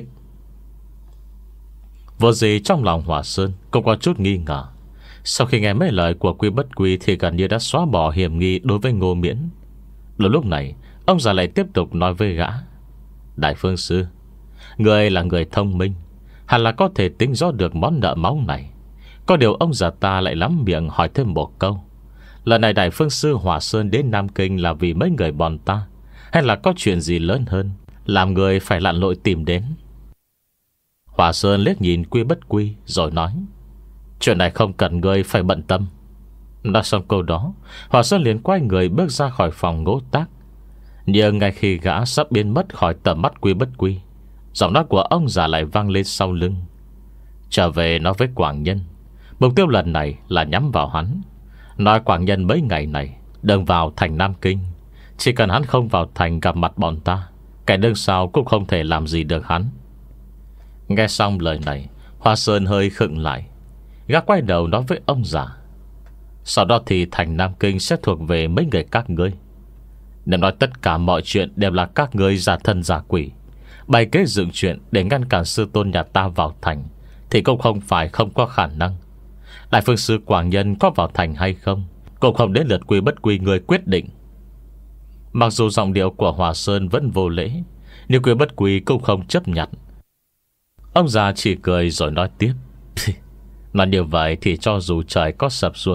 Vô gì trong lòng Hòa Sơn cũng có chút nghi ngờ. Sau khi nghe mấy lời của quy bất quy thì gần như đã xóa bỏ hiểm nghi đối với Ngô Miễn. Lúc lúc này ông già lại tiếp tục nói với gã: "Đại Phương Sư, người là người thông minh, hẳn là có thể tính rõ được món nợ máu này. Có điều ông già ta lại lắm miệng hỏi thêm một câu: lần này Đại Phương Sư Hòa Sơn đến Nam Kinh là vì mấy người bọn ta, hay là có chuyện gì lớn hơn làm người phải lặn lội tìm đến?" Hòa Sơn liếc nhìn quy bất quy rồi nói: "Chuyện này không cần ngươi phải bận tâm." Nói xong câu đó, Hòa Sơn liền quay người bước ra khỏi phòng Ngô Tác. Nhưng ngay khi gã sắp biến mất khỏi tầm mắt quy bất quy, giọng nói của ông già lại vang lên sau lưng: "Trở về nói với Quảng Nhân, mục tiêu lần này là nhắm vào hắn. Nói Quảng Nhân mấy ngày này đừng vào thành Nam Kinh. Chỉ cần hắn không vào thành gặp mặt bọn ta, kẻ đương sau cũng không thể làm gì được hắn." Nghe xong lời này, Hoa Sơn hơi khựng lại. Gã quay đầu nói với ông già: "Sau đó thì thành Nam Kinh sẽ thuộc về mấy người các ngươi. Nếu nói tất cả mọi chuyện đều là các ngươi giả thân giả quỷ, bày kế dựng chuyện để ngăn cản sư tôn nhà ta vào thành, thì cũng không phải không có khả năng. Đại Phương Sư Quảng Nhân có vào thành hay không cũng không đến lượt quy bất quy người quyết định." Mặc dù giọng điệu của Hòa Sơn vẫn vô lễ, nhưng quy bất quy cũng không chấp nhận. Ông già chỉ cười rồi nói tiếp: "Nói như vậy thì cho dù trời có sập xuống,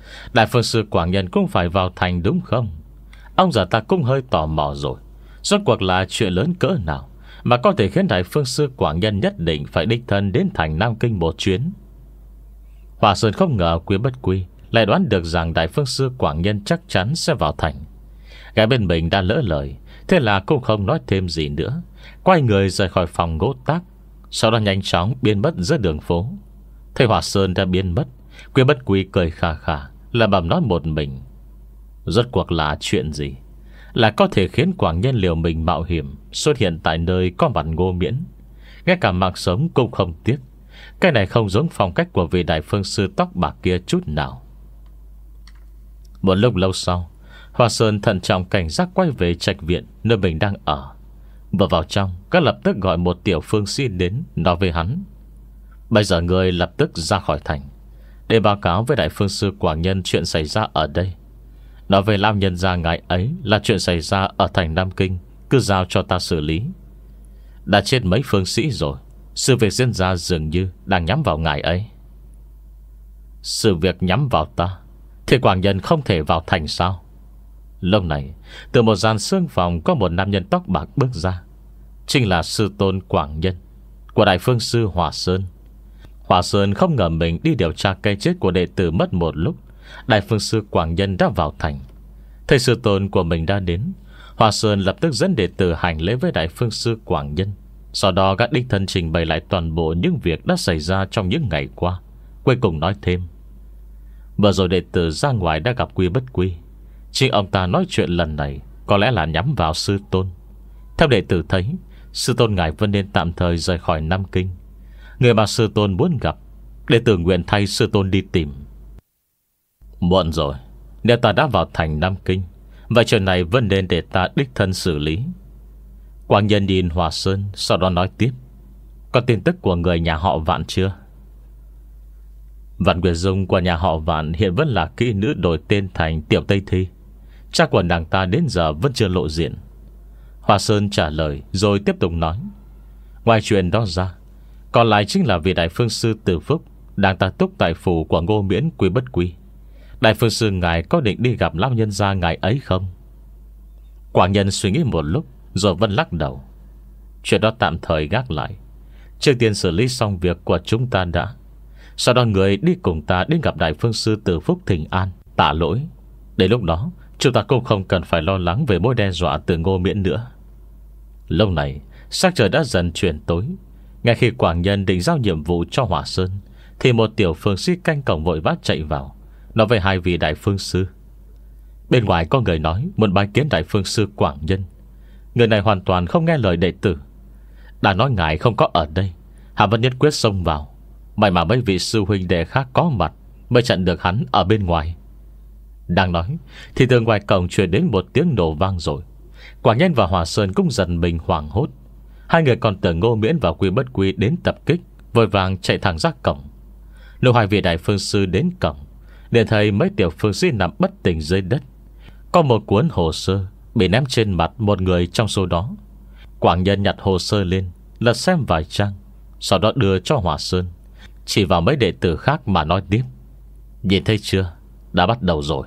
Đại phương sư Quảng Nhân cũng phải vào thành đúng không? Ông già ta cũng hơi tò mò rồi. Rốt cuộc là chuyện lớn cỡ nào mà có thể khiến Đại phương sư Quảng Nhân nhất định phải đích thân đến thành Nam Kinh một chuyến? Hòa Sơn không ngờ Quý Bất Quy lại đoán được rằng Đại phương sư Quảng Nhân chắc chắn sẽ vào thành. Gái bên mình đã lỡ lời, thế là cũng không nói thêm gì nữa, quay người rời khỏi phòng gỗ tác. Sau đó nhanh chóng biến mất giữa đường phố. Thấy Hòa Sơn đã biến mất, Quý Bất Quy cười khà khà, là bầm nói một mình: rốt cuộc là chuyện gì là có thể khiến Quảng Nhân liều mình mạo hiểm xuất hiện tại nơi có mặt Ngô Miễn, ngay cả mạng sống cũng không tiếc. Cái này không giống phong cách của vị đại phương sư tóc bạc kia chút nào. Một lúc lâu sau, Hòa Sơn thận trọng cảnh giác quay về trạch viện nơi mình đang ở. Vừa vào trong, các lập tức gọi một tiểu phương sĩ đến, nói với hắn: bây giờ người lập tức ra khỏi thành để báo cáo với đại phương sư Quảng Nhân chuyện xảy ra ở đây. Nói về lão nhân gia ngài ấy là chuyện xảy ra ở thành Nam Kinh, cứ giao cho ta xử lý. Đã chết mấy phương sĩ rồi, sự việc diễn ra dường như đang nhắm vào ngài ấy. Sự việc nhắm vào ta thì Quảng Nhân không thể vào thành sao? Lúc này, từ một gian xương phòng có một nam nhân tóc bạc bước ra. Chính là sư tôn Quảng Nhân của đại phương sư Hòa Sơn. Hòa Sơn không ngờ mình đi điều tra cái chết của đệ tử mất một lúc, đại phương sư Quảng Nhân đã vào thành. Thấy sư tôn của mình đã đến, Hòa Sơn lập tức dẫn đệ tử hành lễ với đại phương sư Quảng Nhân. Sau đó các đích thân trình bày lại toàn bộ những việc đã xảy ra trong những ngày qua. Cuối cùng nói thêm: vừa rồi đệ tử ra ngoài đã gặp Quý Bất Quy. Chính ông ta nói chuyện lần này có lẽ là nhắm vào sư tôn. Theo đệ tử thấy, sư tôn ngài vẫn nên tạm thời rời khỏi Nam Kinh. Người mà sư tôn muốn gặp, đệ tử nguyện thay sư tôn đi tìm. Muộn rồi, nếu ta đã vào thành Nam Kinh, vậy chuyện này vẫn nên để ta đích thân xử lý. Quảng Nhân nhìn Hòa Sơn, sau đó nói tiếp: có tin tức của người nhà họ Vạn chưa? Vạn Nguyệt Dung của nhà họ Vạn hiện vẫn là kỹ nữ đổi tên thành Tiểu Tây Thi. Cha của nàng ta đến giờ vẫn chưa lộ diện. Hòa Sơn trả lời rồi tiếp tục nói: ngoài chuyện đó ra, còn lại chính là vị đại phương sư Từ Phúc đang ta túc tại phủ của Ngô Miễn Quý Bất Quy. Đại phương sư ngài có định đi gặp lão nhân gia ngài ấy không? Quảng Nhân suy nghĩ một lúc rồi vẫn lắc đầu: chuyện đó tạm thời gác lại, trước tiên xử lý xong việc của chúng ta đã. Sau đó người đi cùng ta đến gặp đại phương sư Từ Phúc thỉnh an, tạ lỗi. Đến lúc đó chúng ta cũng không cần phải lo lắng về mối đe dọa từ Ngô Miễn nữa. Lúc này sắc trời đã dần chuyển tối. Ngay khi Quảng Nhân định giao nhiệm vụ cho Hòa Sơn, thì một tiểu phương sĩ canh cổng vội vã chạy vào, nói với hai vị đại phương sư: bên ngoài có người nói muốn bái kiến đại phương sư Quảng Nhân. Người này hoàn toàn không nghe lời đệ tử, đã nói ngài không có ở đây, hạ vẫn nhất quyết xông vào. May mà mấy vị sư huynh đệ khác có mặt mới chặn được hắn ở bên ngoài. Đang nói thì từ ngoài cổng truyền đến một tiếng nổ vang rồi. Quảng Nhân và Hòa Sơn cũng giật mình hoảng hốt. Hai người còn tưởng Ngô Miễn và Quý Bất Quy đến tập kích, vội vàng chạy thẳng ra cổng. Lúc hai vị đại phương sư đến cổng, liền thấy mấy tiểu phương sĩ nằm bất tỉnh dưới đất. Có một cuốn hồ sơ bị ném trên mặt một người trong số đó. Quảng Nhân nhặt hồ sơ lên, lật xem vài trang, sau đó đưa cho Hòa Sơn, chỉ vào mấy đệ tử khác mà nói tiếp: nhìn thấy chưa, đã bắt đầu rồi.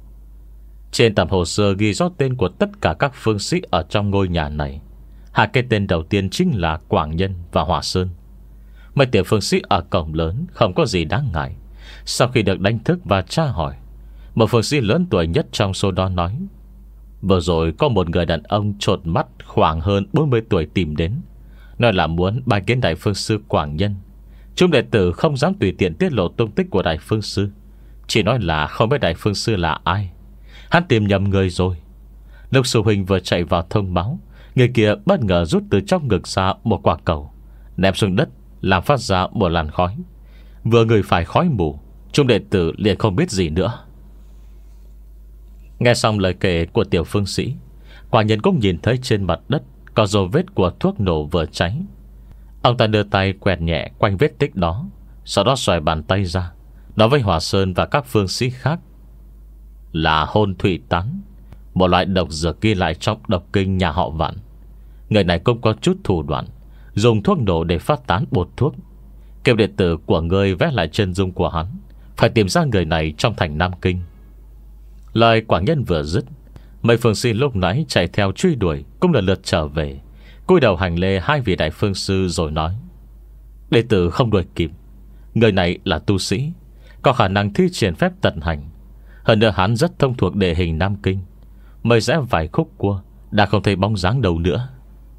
Trên tập hồ sơ ghi rõ tên của tất cả các phương sĩ ở trong ngôi nhà này. Hai cái tên đầu tiên chính là Quảng Nhân và Hòa Sơn. Mấy tiểu phương sĩ ở cổng lớn không có gì đáng ngại. Sau khi được đánh thức và tra hỏi, một phương sĩ lớn tuổi nhất trong số đó nói: vừa rồi có một người đàn ông chột mắt khoảng hơn bốn mươi tuổi tìm đến, nói là muốn bái kiến đại phương sư Quảng Nhân. Chúng đệ tử không dám tùy tiện tiết lộ tung tích của đại phương sư, chỉ nói là không biết đại phương sư là ai. Hắn tìm nhầm người rồi. Lúc sư huynh vừa chạy vào thông báo, người kia bất ngờ rút từ trong ngực ra một quả cầu, ném xuống đất làm phát ra một làn khói. Vừa người phải khói mù, chúng đệ tử liền không biết gì nữa. Nghe xong lời kể của tiểu phương sĩ, Quảng Nhân cũng nhìn thấy trên mặt đất có dấu vết của thuốc nổ vừa cháy. Ông ta đưa tay quẹt nhẹ quanh vết tích đó, sau đó xoài bàn tay ra, nói với Hòa Sơn và các phương sĩ khác: là hôn thủy tán, một loại độc dược ghi lại trong độc kinh nhà họ Vạn. Người này cũng có chút thủ đoạn, dùng thuốc nổ để phát tán bột thuốc. Kêu đệ tử của ngươi vẽ lại chân dung của hắn, Phải tìm ra người này trong thành Nam Kinh. Lời Quảng Nhân vừa dứt, mấy phương sĩ lúc nãy chạy theo truy đuổi cũng lần lượt trở về, cúi đầu hành lễ hai vị đại phương sư rồi nói: Đệ tử không đuổi kịp. Người này là tu sĩ, có khả năng thi triển phép tận hành. Hơn nữa hắn rất thông thuộc địa hình Nam Kinh. Mới rẽ vài khúc cua đã không thấy bóng dáng đâu nữa.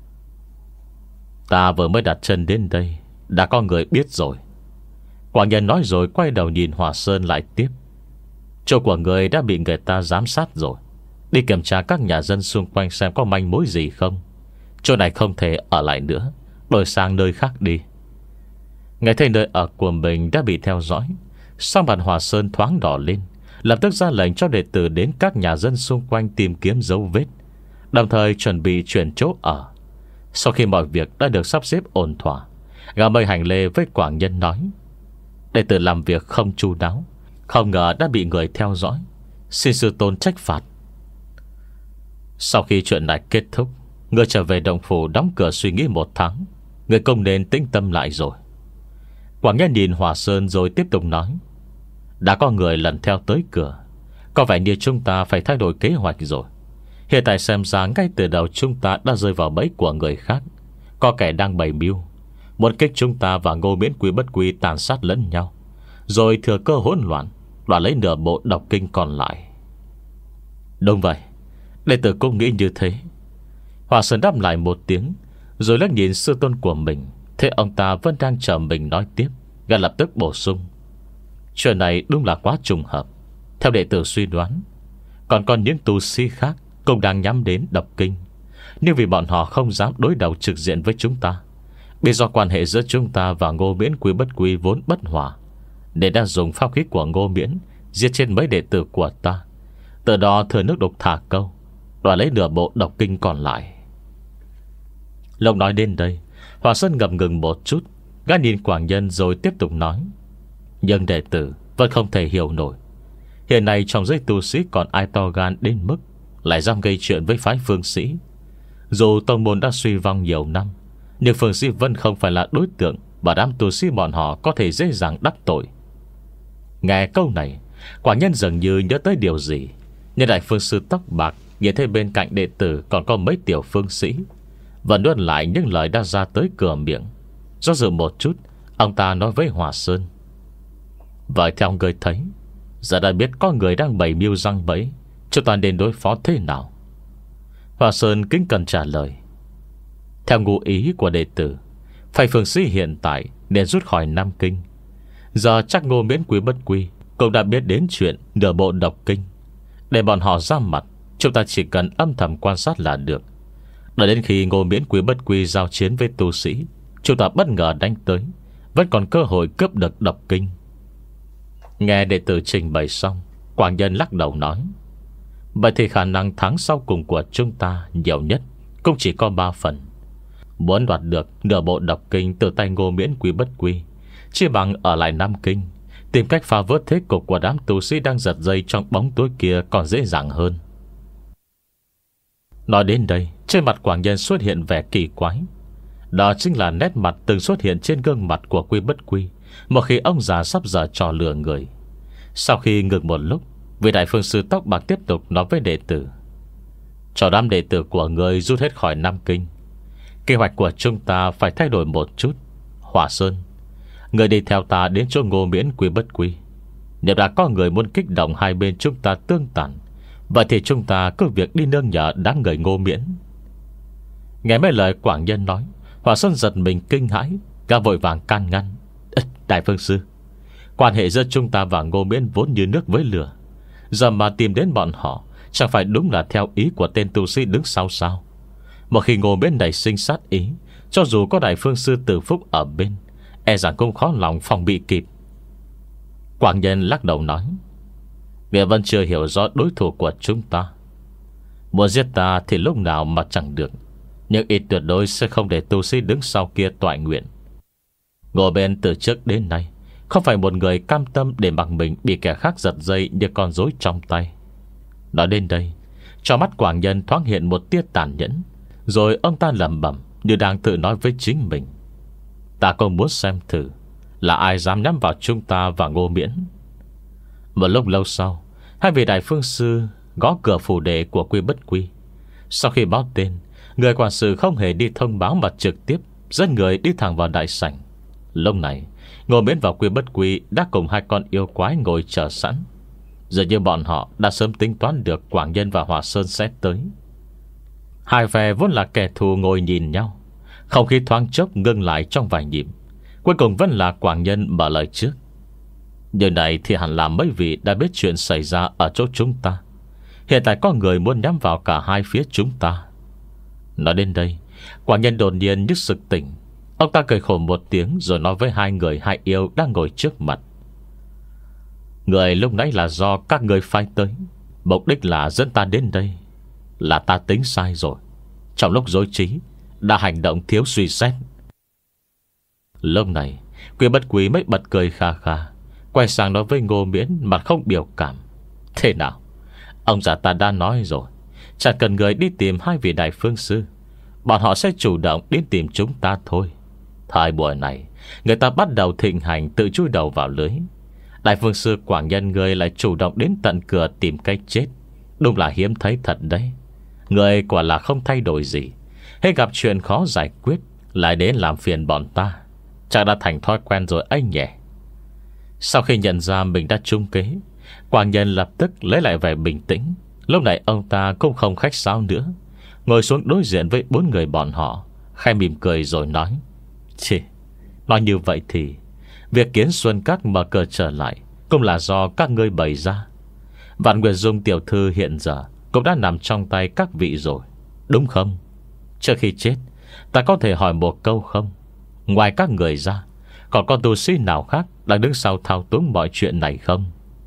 Ta vừa mới đặt chân đến đây đã có người biết rồi. Quảng Nhân nói rồi quay đầu nhìn Hòa Sơn lại tiếp: Chỗ của người đã bị người ta giám sát rồi. Đi kiểm tra các nhà dân xung quanh xem có manh mối gì không. Chỗ này không thể ở lại nữa, đổi sang nơi khác đi. Nghe thấy nơi ở của mình đã bị theo dõi, sắc mặt Hòa Sơn thoáng đỏ lên, lập tức ra lệnh cho đệ tử đến các nhà dân xung quanh tìm kiếm dấu vết, đồng thời chuẩn bị chuyển chỗ ở. Sau khi mọi việc đã được sắp xếp ổn thỏa, gã mây hành lễ với Quảng Nhân nói: Đệ tử làm việc không chu đáo, không ngờ đã bị người theo dõi, xin sư tôn trách phạt. Sau khi chuyện này kết thúc, người trở về động phủ đóng cửa suy nghĩ một tháng. Người không nên tĩnh tâm lại rồi. Quảng Nhân nhìn Hòa Sơn rồi tiếp tục nói: Đã có người lần theo tới cửa, có vẻ như chúng ta phải thay đổi kế hoạch rồi. Hiện tại xem ra ngay từ đầu chúng ta đã rơi vào bẫy của người khác. Có kẻ đang bày mưu, muốn kích chúng ta và Ngô Miễn Quý Bất Quy tàn sát lẫn nhau, rồi thừa cơ hỗn loạn đoạt lấy nửa bộ độc kinh còn lại. Đúng vậy, đệ tử cũng nghĩ như thế. Hòa Sơn đáp lại một tiếng, rồi liếc nhìn sư tôn của mình, thế ông ta vẫn đang chờ mình nói tiếp, gã lập tức bổ sung: Chuyện này đúng là quá trùng hợp. Theo đệ tử suy đoán, còn còn những tu sĩ khác cũng đang nhắm đến độc kinh, nhưng vì bọn họ không dám đối đầu trực diện với chúng ta, vì do quan hệ giữa chúng ta và Ngô Miễn Quý Bất Quy vốn bất hòa, nên đã dùng pháp khí của Ngô Miễn giết chết mấy đệ tử của ta, từ đó thừa nước đục thả câu, đoạt lấy nửa bộ độc kinh còn lại. Lúc nói đến đây, Hòa Sơn ngập ngừng một chút, gã nhìn Quảng Nhân rồi tiếp tục nói: Nhưng đệ tử vẫn không thể hiểu nổi, hiện nay trong giới tu sĩ còn ai to gan đến mức lại dám gây chuyện với phái phương sĩ. Dù tông môn đã suy vong nhiều năm, nhưng phương sĩ vẫn không phải là đối tượng và đám tu sĩ bọn họ có thể dễ dàng đắc tội. Nghe câu này, Quảng Nhân dường như nhớ tới điều gì. Nhân đại phương sư tóc bạc nhìn thấy bên cạnh đệ tử còn có mấy tiểu phương sĩ, vẫn nuốt lại những lời đã ra tới cửa miệng. Do dự một chút, ông ta nói với Hòa Sơn: Vậy theo người thấy, giờ đã biết có người đang bày mưu răng bẫy, chúng ta nên đối phó thế nào? Hòa Sơn kính cẩn trả lời: Theo ngụ ý của đệ tử, phải phương sĩ hiện tại nên rút khỏi Nam Kinh. Giờ chắc Ngô Miễn Quý Bất Quy cũng đã biết đến chuyện nửa bộ độc kinh. Để bọn họ ra mặt, chúng ta chỉ cần âm thầm quan sát là được. Đợi đến khi Ngô Miễn Quý Bất Quy giao chiến với tu sĩ, chúng ta bất ngờ đánh tới, vẫn còn cơ hội cướp được độc kinh. Nghe đệ tử trình bày xong, Quảng Nhân lắc đầu nói: Vậy thì khả năng thắng sau cùng của chúng ta nhiều nhất cũng chỉ có ba phần. Muốn đoạt được nửa bộ độc kinh từ tay Ngô Miễn Quý Bất Quy, chỉ bằng ở lại Nam Kinh, tìm cách phá vỡ thế cục của đám tu sĩ đang giật dây trong bóng tối kia còn dễ dàng hơn. Nói đến đây, trên mặt Quảng Nhân xuất hiện vẻ kỳ quái. Đó chính là nét mặt từng xuất hiện trên gương mặt của Quý Bất Quy một khi ông già sắp giờ trò lừa người. Sau khi ngừng một lúc, vị đại phương sư tóc bạc tiếp tục nói với đệ tử: Cho đám đệ tử của người rút hết khỏi Nam Kinh. Kế hoạch của chúng ta phải thay đổi một chút. Hòa Sơn, người đi theo ta đến chỗ Ngô Miễn Quý Bất Quy. Nếu đã có người muốn kích động hai bên chúng ta tương tàn, vậy thì chúng ta cứ việc đi nương nhờ đám người Ngô Miễn. Nghe mấy lời Quảng Nhân nói, Hòa Sơn giật mình kinh hãi, gã vội vàng can ngăn: Đại phương sư, quan hệ giữa chúng ta và Ngô Miễn vốn như nước với lửa. Giờ mà tìm đến bọn họ, chẳng phải đúng là theo ý của tên tu sĩ đứng sau sao? Một khi Ngô Miễn này sinh sát ý, cho dù có đại phương sư Từ Phúc ở bên, e rằng cũng khó lòng phòng bị kịp. Quảng Nhân lắc đầu nói: Nghĩa vẫn chưa hiểu rõ đối thủ của chúng ta. Muốn giết ta thì lúc nào mà chẳng được, nhưng ít tuyệt đối sẽ không để tu sĩ đứng sau kia toại nguyện. Ngô Miễn từ trước đến nay không phải một người cam tâm để mặc mình bị kẻ khác giật dây như con rối trong tay. Nói đến đây, trong mắt Quảng Nhân thoáng hiện một tia tàn nhẫn, rồi ông ta lẩm bẩm như đang tự nói với chính mình: Ta cũng muốn xem thử là ai dám nhắm vào chúng ta và Ngô Miễn. Một lúc lâu sau, hai vị đại phương sư gõ cửa phủ đệ của Quy Bất Quy. Sau khi báo tên, người quản sự không hề đi thông báo mà trực tiếp dẫn người đi thẳng vào đại sảnh. Lúc này, Ngô Miễn và Quy Bất Quy đã cùng hai con yêu quái ngồi chờ sẵn. Dường như bọn họ đã sớm tính toán được Quảng Nhân và Hòa Sơn sẽ tới. Hai phe vốn là kẻ thù ngồi nhìn nhau. Không khí thoáng chốc ngưng lại trong vài nhịp. Cuối cùng vẫn là Quảng Nhân mở lời trước. Điều này thì hẳn là mấy vị đã biết chuyện xảy ra ở chỗ chúng ta. Hiện tại có người muốn nhắm vào cả hai phía chúng ta. Nói đến đây, Quảng Nhân đột nhiên như sực tỉnh. Ông ta cười khổ một tiếng rồi nói với hai người hai yêu đang ngồi trước mặt: người lúc nãy là do các người phái tới, mục đích là dẫn ta đến đây. Là ta tính sai rồi. Trong lúc dối trí đã hành động thiếu suy xét. Lúc này Quy Bất Quy mới bật cười kha kha, quay sang nói với Ngô Miễn mặt không biểu cảm: thế nào, ông già ta đã nói rồi, chẳng cần người đi tìm hai vị đại phương sư, bọn họ sẽ chủ động đến tìm chúng ta thôi. Thời buổi này, người ta bắt đầu thịnh hành tự chui đầu vào lưới. Đại phương sư Quảng Nhân người lại chủ động đến tận cửa tìm cái chết, đúng là hiếm thấy thật đấy. Người quả là không thay đổi gì. Hết gặp chuyện khó giải quyết lại đến làm phiền bọn ta, chắc đã thành thói quen rồi anh nhỉ. Sau khi nhận ra mình đã trúng kế, Quảng Nhân lập tức lấy lại vẻ bình tĩnh. Lúc này ông ta cũng không khách sáo nữa, ngồi xuống đối diện với bốn người bọn họ, khẽ mỉm cười rồi nói: chì, nói như vậy thì việc Kiến Xuân Các mở cửa trở lại cũng là do các ngươi bày ra. Vạn Nguyệt Dung tiểu thư hiện giờ cũng đã nằm trong tay các vị rồi, đúng không? Trước khi chết, ta có thể hỏi một câu không? Ngoài các người ra, còn có tu sĩ nào khác đang đứng sau thao túng mọi chuyện này không?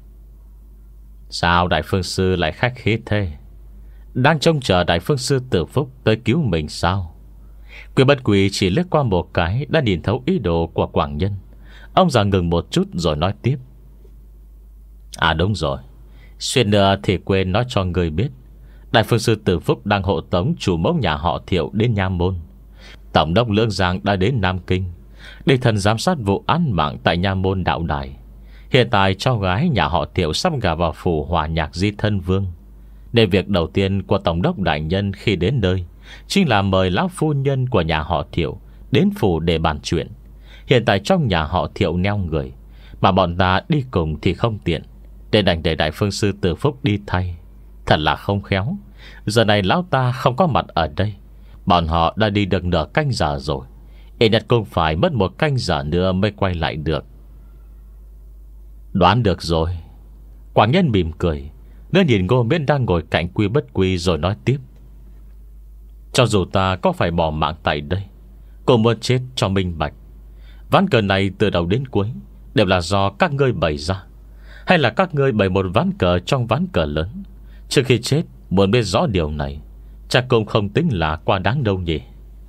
Sao đại phương sư lại khách khí thế? Đang trông chờ đại phương sư Tử Phúc tới cứu mình sao? Quy Bất Quy chỉ liếc qua một cái đã nhìn thấu ý đồ của Quảng Nhân. Ông già ngừng một chút rồi nói tiếp: à đúng rồi, xuyên nữa thì quên nói cho người biết, đại phương sư Tử Phúc đang hộ tống chủ mẫu nhà họ Thiệu đến Nha Môn. Tổng đốc Lương Giang đã đến Nam Kinh để thần giám sát vụ án mạng tại Nha Môn đạo đài. Hiện tại cháu gái nhà họ Thiệu sắp gả vào phủ Hòa Nhạc Di Thân Vương, nên việc đầu tiên của tổng đốc đại nhân khi đến nơi chính là mời lão phu nhân của nhà họ Thiệu đến phủ để bàn chuyện. Hiện tại trong nhà họ Thiệu neo người, mà bọn ta đi cùng thì không tiện, để đành để đại phương sư Tử Phúc đi thay. Thật là không khéo. Giờ này lão ta không có mặt ở đây, bọn họ đã đi được nửa canh giờ rồi, ít nhất cũng phải mất một canh giờ nữa mới quay lại được. Đoán được rồi. Quảng Nhân mỉm cười, nên nhìn Ngô Miễn đang ngồi cạnh Quy Bất Quy rồi nói tiếp: cho dù ta có phải bỏ mạng tại đây, cô muốn chết cho minh bạch. Ván cờ này từ đầu đến cuối đều là do các ngươi bày ra, hay là các ngươi bày một ván cờ trong ván cờ lớn? Trước khi chết muốn biết rõ điều này, chắc cũng không tính là quá đáng đâu nhỉ.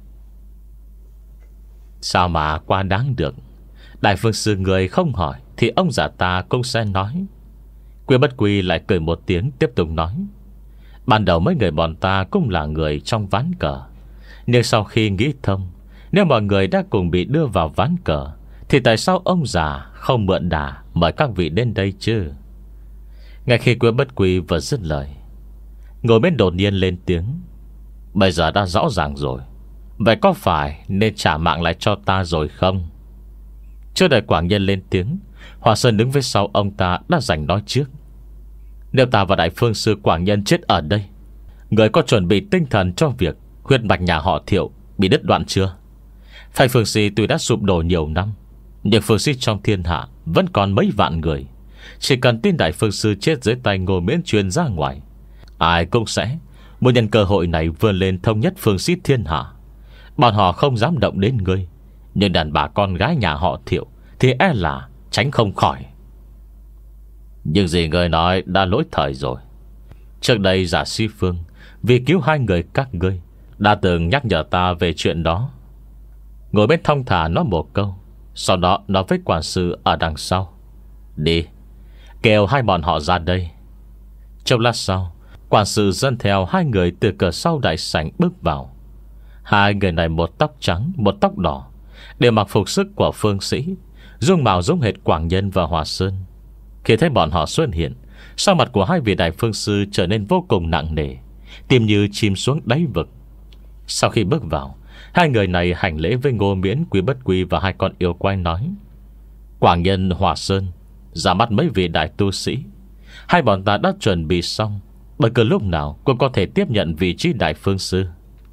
Sao mà quá đáng được? Đại phương sư người không hỏi thì ông già ta cũng sẽ nói. Quy Bất Quy lại cười một tiếng tiếp tục nói: ban đầu mấy người bọn ta cũng là người trong ván cờ, nhưng sau khi nghĩ thông, nếu mọi người đã cùng bị đưa vào ván cờ, thì tại sao ông già không mượn đà mời các vị đến đây chứ? Ngay khi Quy Bất Quy vừa dứt lời, Ngồi bên đột nhiên lên tiếng: bây giờ đã rõ ràng rồi, vậy có phải nên trả mạng lại cho ta rồi không? Chưa đợi Quảng Nhân lên tiếng, Hòa Sơn đứng phía sau ông ta đã giành nói trước: nếu ta và đại phương sư Quảng Nhân chết ở đây, người có chuẩn bị tinh thần cho việc huyết mạch nhà họ Thiệu bị đứt đoạn chưa? Phái Phương Sĩ tuy đã sụp đổ nhiều năm, nhưng Phương Sĩ trong thiên hạ vẫn còn mấy vạn người. Chỉ cần tin đại phương sư chết dưới tay Ngô Miễn truyền ra ngoài, ai cũng sẽ muốn nhân cơ hội này vươn lên thống nhất Phương Sĩ thiên hạ. Bọn họ không dám động đến ngươi, nhưng đàn bà con gái nhà họ Thiệu thì e là tránh không khỏi. Nhưng gì người nói đã lỗi thời rồi. Trước đây Giả Si Phương vì cứu hai người các ngươi đã từng nhắc nhở ta về chuyện đó. Ngồi bên thong thả nói một câu, sau đó nói với quản sự ở đằng sau: đi, kêu hai bọn họ ra đây. Trong lát sau, quản sự dẫn theo hai người từ cửa sau đại sảnh bước vào. Hai người này một tóc trắng một tóc đỏ, đều mặc phục sức của phương sĩ, dung mạo giống hệt Quảng Nhân và Hòa Sơn. Khi thấy bọn họ xuất hiện, sắc mặt của hai vị đại phương sư trở nên vô cùng nặng nề, tim như chìm xuống đáy vực. Sau khi bước vào, hai người này hành lễ với Ngô Miễn, Quý Bất Quy và hai con yêu quái, nói: Quảng Nhân, Hòa Sơn, ra mắt mấy vị đại tu sĩ. Hai bọn ta đã chuẩn bị xong, bất cứ lúc nào cũng có thể tiếp nhận vị trí đại phương sư.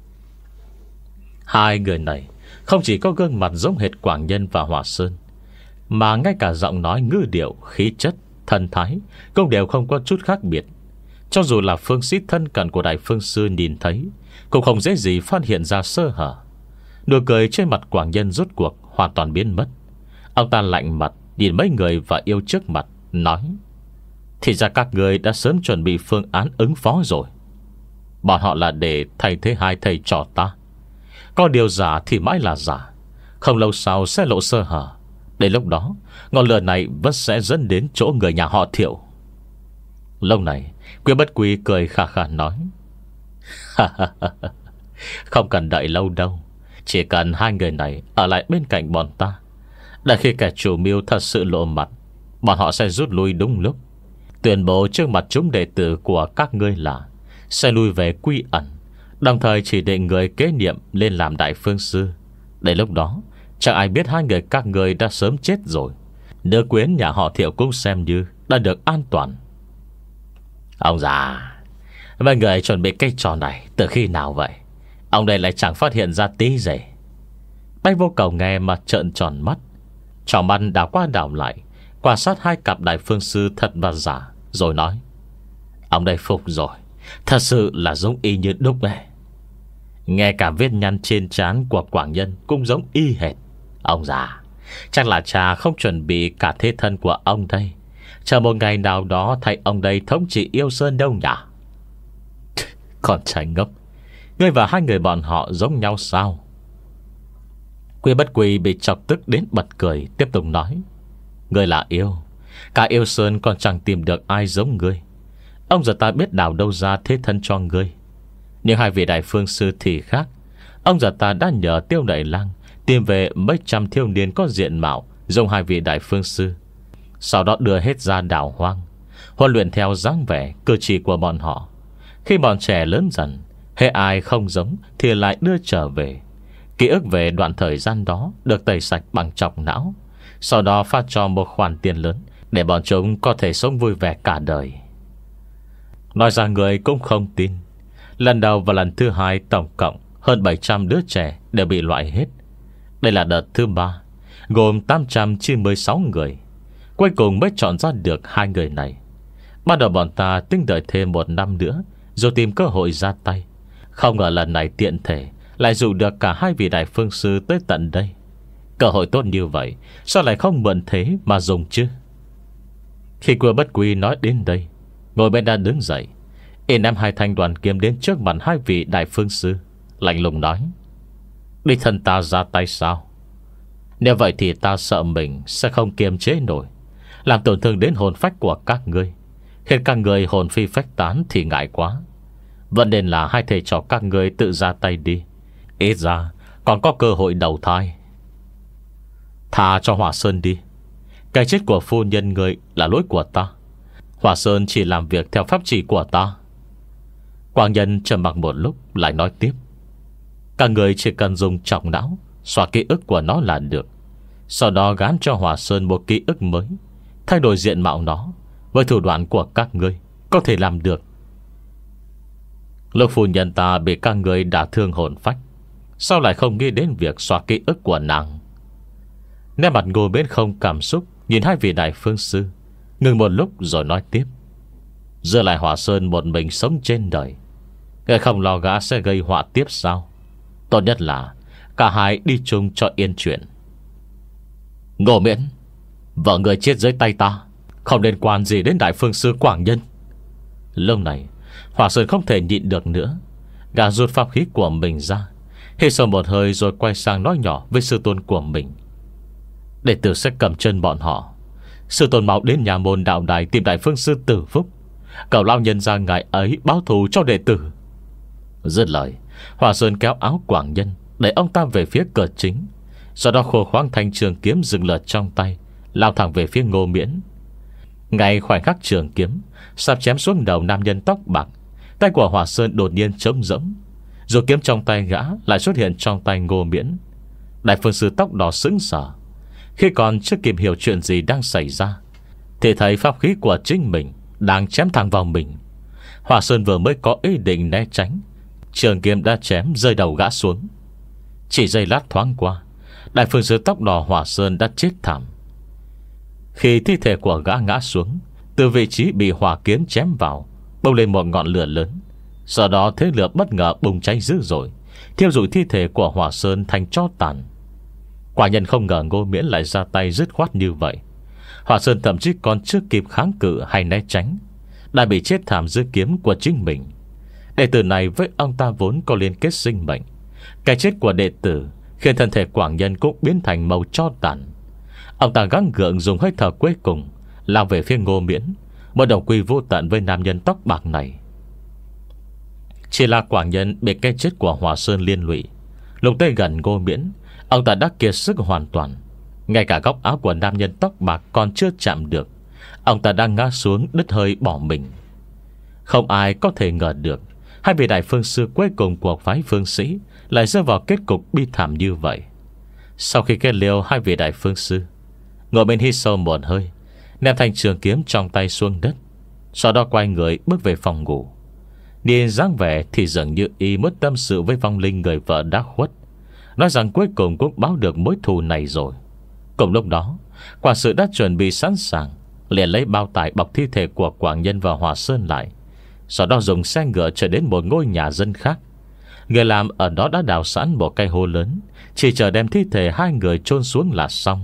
Hai người này không chỉ có gương mặt giống hệt Quảng Nhân và Hòa Sơn, mà ngay cả giọng nói, ngữ điệu, khí chất, thần thái cũng đều không có chút khác biệt. Cho dù là phương sĩ thân cận của đại phương sư nhìn thấy, cũng không dễ gì phát hiện ra sơ hở. Nụ cười trên mặt Quảng Nhân rốt cuộc hoàn toàn biến mất. Ông ta lạnh mặt nhìn mấy người và yêu trước mặt, nói: Thì ra các người đã sớm chuẩn bị phương án ứng phó rồi. Bọn họ là để thay thế hai thầy trò ta. Có điều giả thì mãi là giả, không lâu sau sẽ lộ sơ hở. Đến lúc đó, ngọn lửa này vẫn sẽ dẫn đến chỗ người nhà họ Thiệu. Lúc này, Quý Bất Quy cười khà khà nói: Không cần đợi lâu đâu, chỉ cần hai người này ở lại bên cạnh bọn ta. Để khi kẻ chủ mưu thật sự lộ mặt, bọn họ sẽ rút lui đúng lúc, tuyên bố trước mặt chúng đệ tử của các ngươi là sẽ lui về quy ẩn, đồng thời chỉ định người kế nhiệm lên làm đại phương sư. Đến lúc đó, chẳng ai biết hai người các ngươi đã sớm chết rồi. Nữ quyến nhà họ Thiệu cũng xem như đã được an toàn. Ông già, mấy người chuẩn bị cái trò này từ khi nào vậy? Ông đây lại chẳng phát hiện ra tí gì. Bách Vô Cầu nghe mà trợn tròn mắt, trò mắt đảo qua đảo lại, quan sát hai cặp đại phương sư thật và giả, rồi nói: Ông đây phục rồi, thật sự là giống y như đúc ấy. Nghe cả vết nhăn trên trán của Quảng Nhân cũng giống y hệt. Ông già, chắc là cha không chuẩn bị cả thế thân của ông đây, chờ một ngày nào đó thay ông đây thống trị Yêu Sơn đâu nhỉ? Còn trai ngốc, ngươi và hai người bọn họ giống nhau sao? Quý Bất Quy bị chọc tức đến bật cười, tiếp tục nói: Ngươi là yêu, cả Yêu Sơn còn chẳng tìm được ai giống ngươi. Ông giờ ta biết đào đâu ra thế thân cho ngươi. Nhưng hai vị đại phương sư thì khác. Ông giờ ta đã nhờ Tiêu Đại Lang tìm về mấy trăm thiếu niên có diện mạo giống hai vị đại phương sư, sau đó đưa hết ra đảo hoang, huấn luyện theo dáng vẻ cử chỉ của bọn họ. Khi bọn trẻ lớn dần, hễ ai không giống thì lại đưa trở về. Ký ức về đoạn thời gian đó được tẩy sạch bằng chọc não, sau đó phát cho một khoản tiền lớn để bọn chúng có thể sống vui vẻ cả đời. Nói ra người cũng không tin. Lần đầu và lần thứ hai tổng cộng hơn bảy trăm đứa trẻ đều bị loại hết. Đây là đợt thứ ba, gồm tám trăm chín mươi sáu người. Cuối cùng mới chọn ra được hai người này. Ban đầu bọn ta tính đợi thêm một năm nữa rồi tìm cơ hội ra tay. Không ngờ lần này tiện thể lại dụ được cả hai vị đại phương sư tới tận đây. Cơ hội tốt như vậy, sao lại không mượn thế mà dùng chứ? Khi Quý Bất Quy nói đến đây, ngồi bên đã đứng dậy, y ném hai thanh đoàn kiếm đến trước mặt hai vị đại phương sư, lạnh lùng nói: Đích thân ta ra tay sao? Nếu vậy thì ta sợ mình sẽ không kiềm chế nổi, làm tổn thương đến hồn phách của các ngươi, khiến các ngươi hồn phi phách tán thì ngại quá. Vẫn nên là hai thầy trò các ngươi tự ra tay đi, ít ra còn có cơ hội đầu thai. Thà cho Hòa Sơn đi. Cái chết của phu nhân người là lỗi của ta. Hòa Sơn chỉ làm việc theo pháp chỉ của ta. Quảng Nhân trầm mặc một lúc lại nói tiếp: Các người chỉ cần dùng trọng não xóa ký ức của nó là được, sau đó gán cho Hòa Sơn một ký ức mới, thay đổi diện mạo nó. Với thủ đoạn của các ngươi có thể làm được. Lúc phu nhân ta bị các người đả thương hồn phách, sao lại không nghĩ đến việc xóa ký ức của nàng? Nét mặt Ngô Miễn không cảm xúc nhìn hai vị đại phương sư, ngừng một lúc rồi nói tiếp: Giờ lại Hòa Sơn một mình sống trên đời, người không lo gã sẽ gây họa tiếp sao? Tốt nhất là cả hai đi chung cho yên chuyện. Ngô Miễn, vợ người chết dưới tay ta không liên quan gì đến đại phương sư Quảng Nhân. Lúc này Hòa Sơn không thể nhịn được nữa, gã rút pháp khí của mình ra, hít sâu một hơi rồi quay sang nói nhỏ với sư tôn của mình: Đệ tử sẽ cầm chân bọn họ. Sư tôn máu đến nhà môn đạo đài tìm đại phương sư Tử Phúc, cầu lao nhân ra ngài ấy báo thù cho đệ tử. Dứt lời, Hòa Sơn kéo áo Quảng Nhân đẩy ông ta về phía cửa chính, sau đó khô khoáng thanh trường kiếm dừng lật trong tay, lao thẳng về phía Ngô Miễn. Ngay khoảnh khắc trường kiếm sắp chém xuống đầu nam nhân tóc bạc, tay của Hỏa Sơn đột nhiên trống rỗng, rồi kiếm trong tay gã lại xuất hiện trong tay Ngô Miễn. Đại phương sư tóc đỏ sững sờ, khi còn chưa kịp hiểu chuyện gì đang xảy ra thì thấy pháp khí của chính mình đang chém thẳng vào mình. Hỏa Sơn vừa mới có ý định né tránh, trường kiếm đã chém rơi đầu gã xuống. Chỉ giây lát thoáng qua, đại phương sư tóc đỏ Hỏa Sơn đã chết thảm. Khi thi thể của gã ngã xuống, từ vị trí bị hỏa kiếm chém vào bốc lên một ngọn lửa lớn. Sau đó thế lửa bất ngờ bùng cháy dữ dội, thiêu rụi thi thể của Hỏa Sơn thành tro tàn. Quả nhân không ngờ Ngô Miễn lại ra tay dứt khoát như vậy. Hỏa Sơn thậm chí còn chưa kịp kháng cự hay né tránh đã bị chết thảm dưới kiếm của chính mình. Đệ tử này với ông ta vốn có liên kết sinh mệnh. Cái chết của đệ tử khiến thân thể Quảng Nhân cũng biến thành màu tro tàn. Ông ta gắng gượng dùng hơi thở cuối cùng lao về phía Ngô Miễn, một đồng quy vô tận với nam nhân tóc bạc này. Chỉ là Quảng Nhân bị cái chết của Hỏa Sơn liên lụy. Lúc tới gần Ngô Miễn, ông ta đã kiệt sức hoàn toàn. Ngay cả góc áo của nam nhân tóc bạc còn chưa chạm được, ông ta đang ngã xuống đứt hơi bỏ mình. Không ai có thể ngờ được hai vị đại phương sư cuối cùng của phái phương sĩ lại rơi vào kết cục bi thảm như vậy. Sau khi kết liêu hai vị đại phương sư, Ngô Miễn hít sâu một hơi, ném thanh trường kiếm trong tay xuống đất, sau đó quay người bước về phòng ngủ. Nhìn dáng vẻ thì dường như y muốn tâm sự với vong linh người vợ đã khuất, nói rằng cuối cùng cũng báo được mối thù này rồi. Cùng lúc đó, quả sự đã chuẩn bị sẵn sàng, liền lấy bao tải bọc thi thể của Quảng Nhân và Hỏa Sơn lại, sau đó dùng xe ngựa trở đến một ngôi nhà dân khác. Người làm ở đó đã đào sẵn một cái hố lớn, chỉ chờ đem thi thể hai người chôn xuống là xong.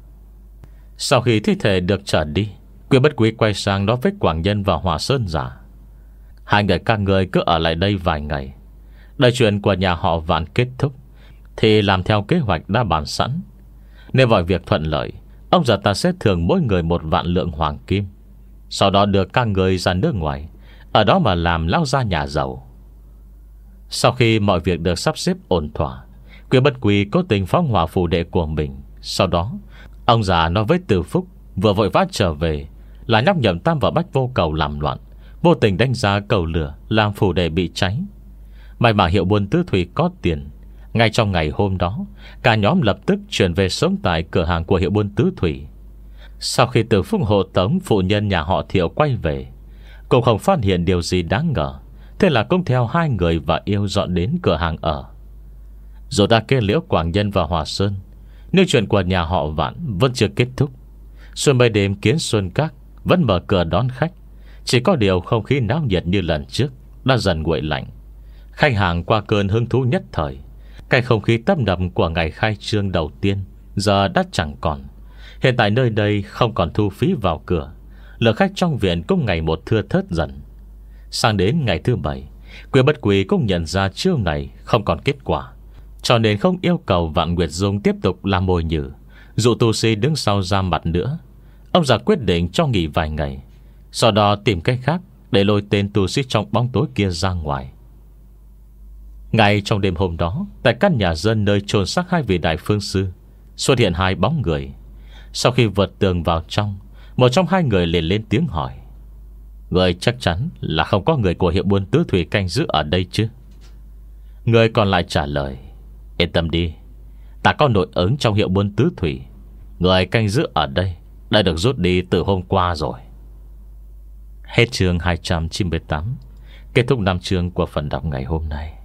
Sau khi thi thể được trở đi, Quy Bất Quý quay sang nói với Quảng Nhân và Hỏa Sơn giả: hai người các người cứ ở lại đây vài ngày, đợi chuyện của nhà họ Vạn kết thúc thì làm theo kế hoạch đã bàn sẵn. Nếu mọi việc thuận lợi, ông già ta sẽ thưởng mỗi người một vạn lượng hoàng kim, sau đó đưa các người ra nước ngoài, ở đó mà làm lao ra nhà giàu. Sau khi mọi việc được sắp xếp ổn thỏa, Quy Bất Quý cố tình phóng hỏa phủ đệ của mình. Sau đó ông già nói với Từ Phúc vừa vội vã trở về là nhóc Nhậm Tam và Bách Vô Cầu làm loạn, vô tình đánh ra cầu lửa làm phủ đệ bị cháy. May mà hiệu buôn Tứ Thủy có tiền. Ngay trong ngày hôm đó, cả nhóm lập tức chuyển về sống tại cửa hàng của hiệu buôn Tứ Thủy. Sau khi Từ Phúc hộ tống phụ nhân nhà họ Thiệu quay về, cũng không phát hiện điều gì đáng ngờ, thế là cũng theo hai người và yêu dọn đến cửa hàng ở. Rồi đã kết liễu Quảng Nhân và Hòa Sơn, nhưng chuyện của nhà họ Vạn vẫn chưa kết thúc. Xuân mấy đêm Kiến Xuân Các vẫn mở cửa đón khách, chỉ có điều không khí náo nhiệt như lần trước đã dần nguội lạnh. Khách hàng qua cơn hứng thú nhất thời, cái không khí tấp nập của ngày khai trương đầu tiên giờ đã chẳng còn. Hiện tại nơi đây không còn thu phí vào cửa, lượng khách trong viện cũng ngày một thưa thớt dần. Sang đến ngày thứ bảy, Quy Bất Quý cũng nhận ra chiêu này không còn kết quả, cho nên không yêu cầu Vạn Nguyệt Dung tiếp tục làm mồi nhử, dụ tu sĩ đứng sau ra mặt nữa. Ông già quyết định cho nghỉ vài ngày, sau đó tìm cách khác để lôi tên tu sĩ trong bóng tối kia ra ngoài. Ngay trong đêm hôm đó, tại căn nhà dân nơi chôn xác hai vị đại phương sư, xuất hiện hai bóng người. Sau khi vượt tường vào trong, một trong hai người liền lên tiếng hỏi: người chắc chắn là không có người của hiệu buôn Tứ Thủy canh giữ ở đây chứ? Người còn lại trả lời: yên tâm đi, ta có nội ứng trong hiệu buôn Tứ Thủy. Người canh giữ ở đây đã được rút đi từ hôm qua rồi. Hết chương hai trăm chín mươi tám. Kết thúc năm chương của phần đọc ngày hôm nay.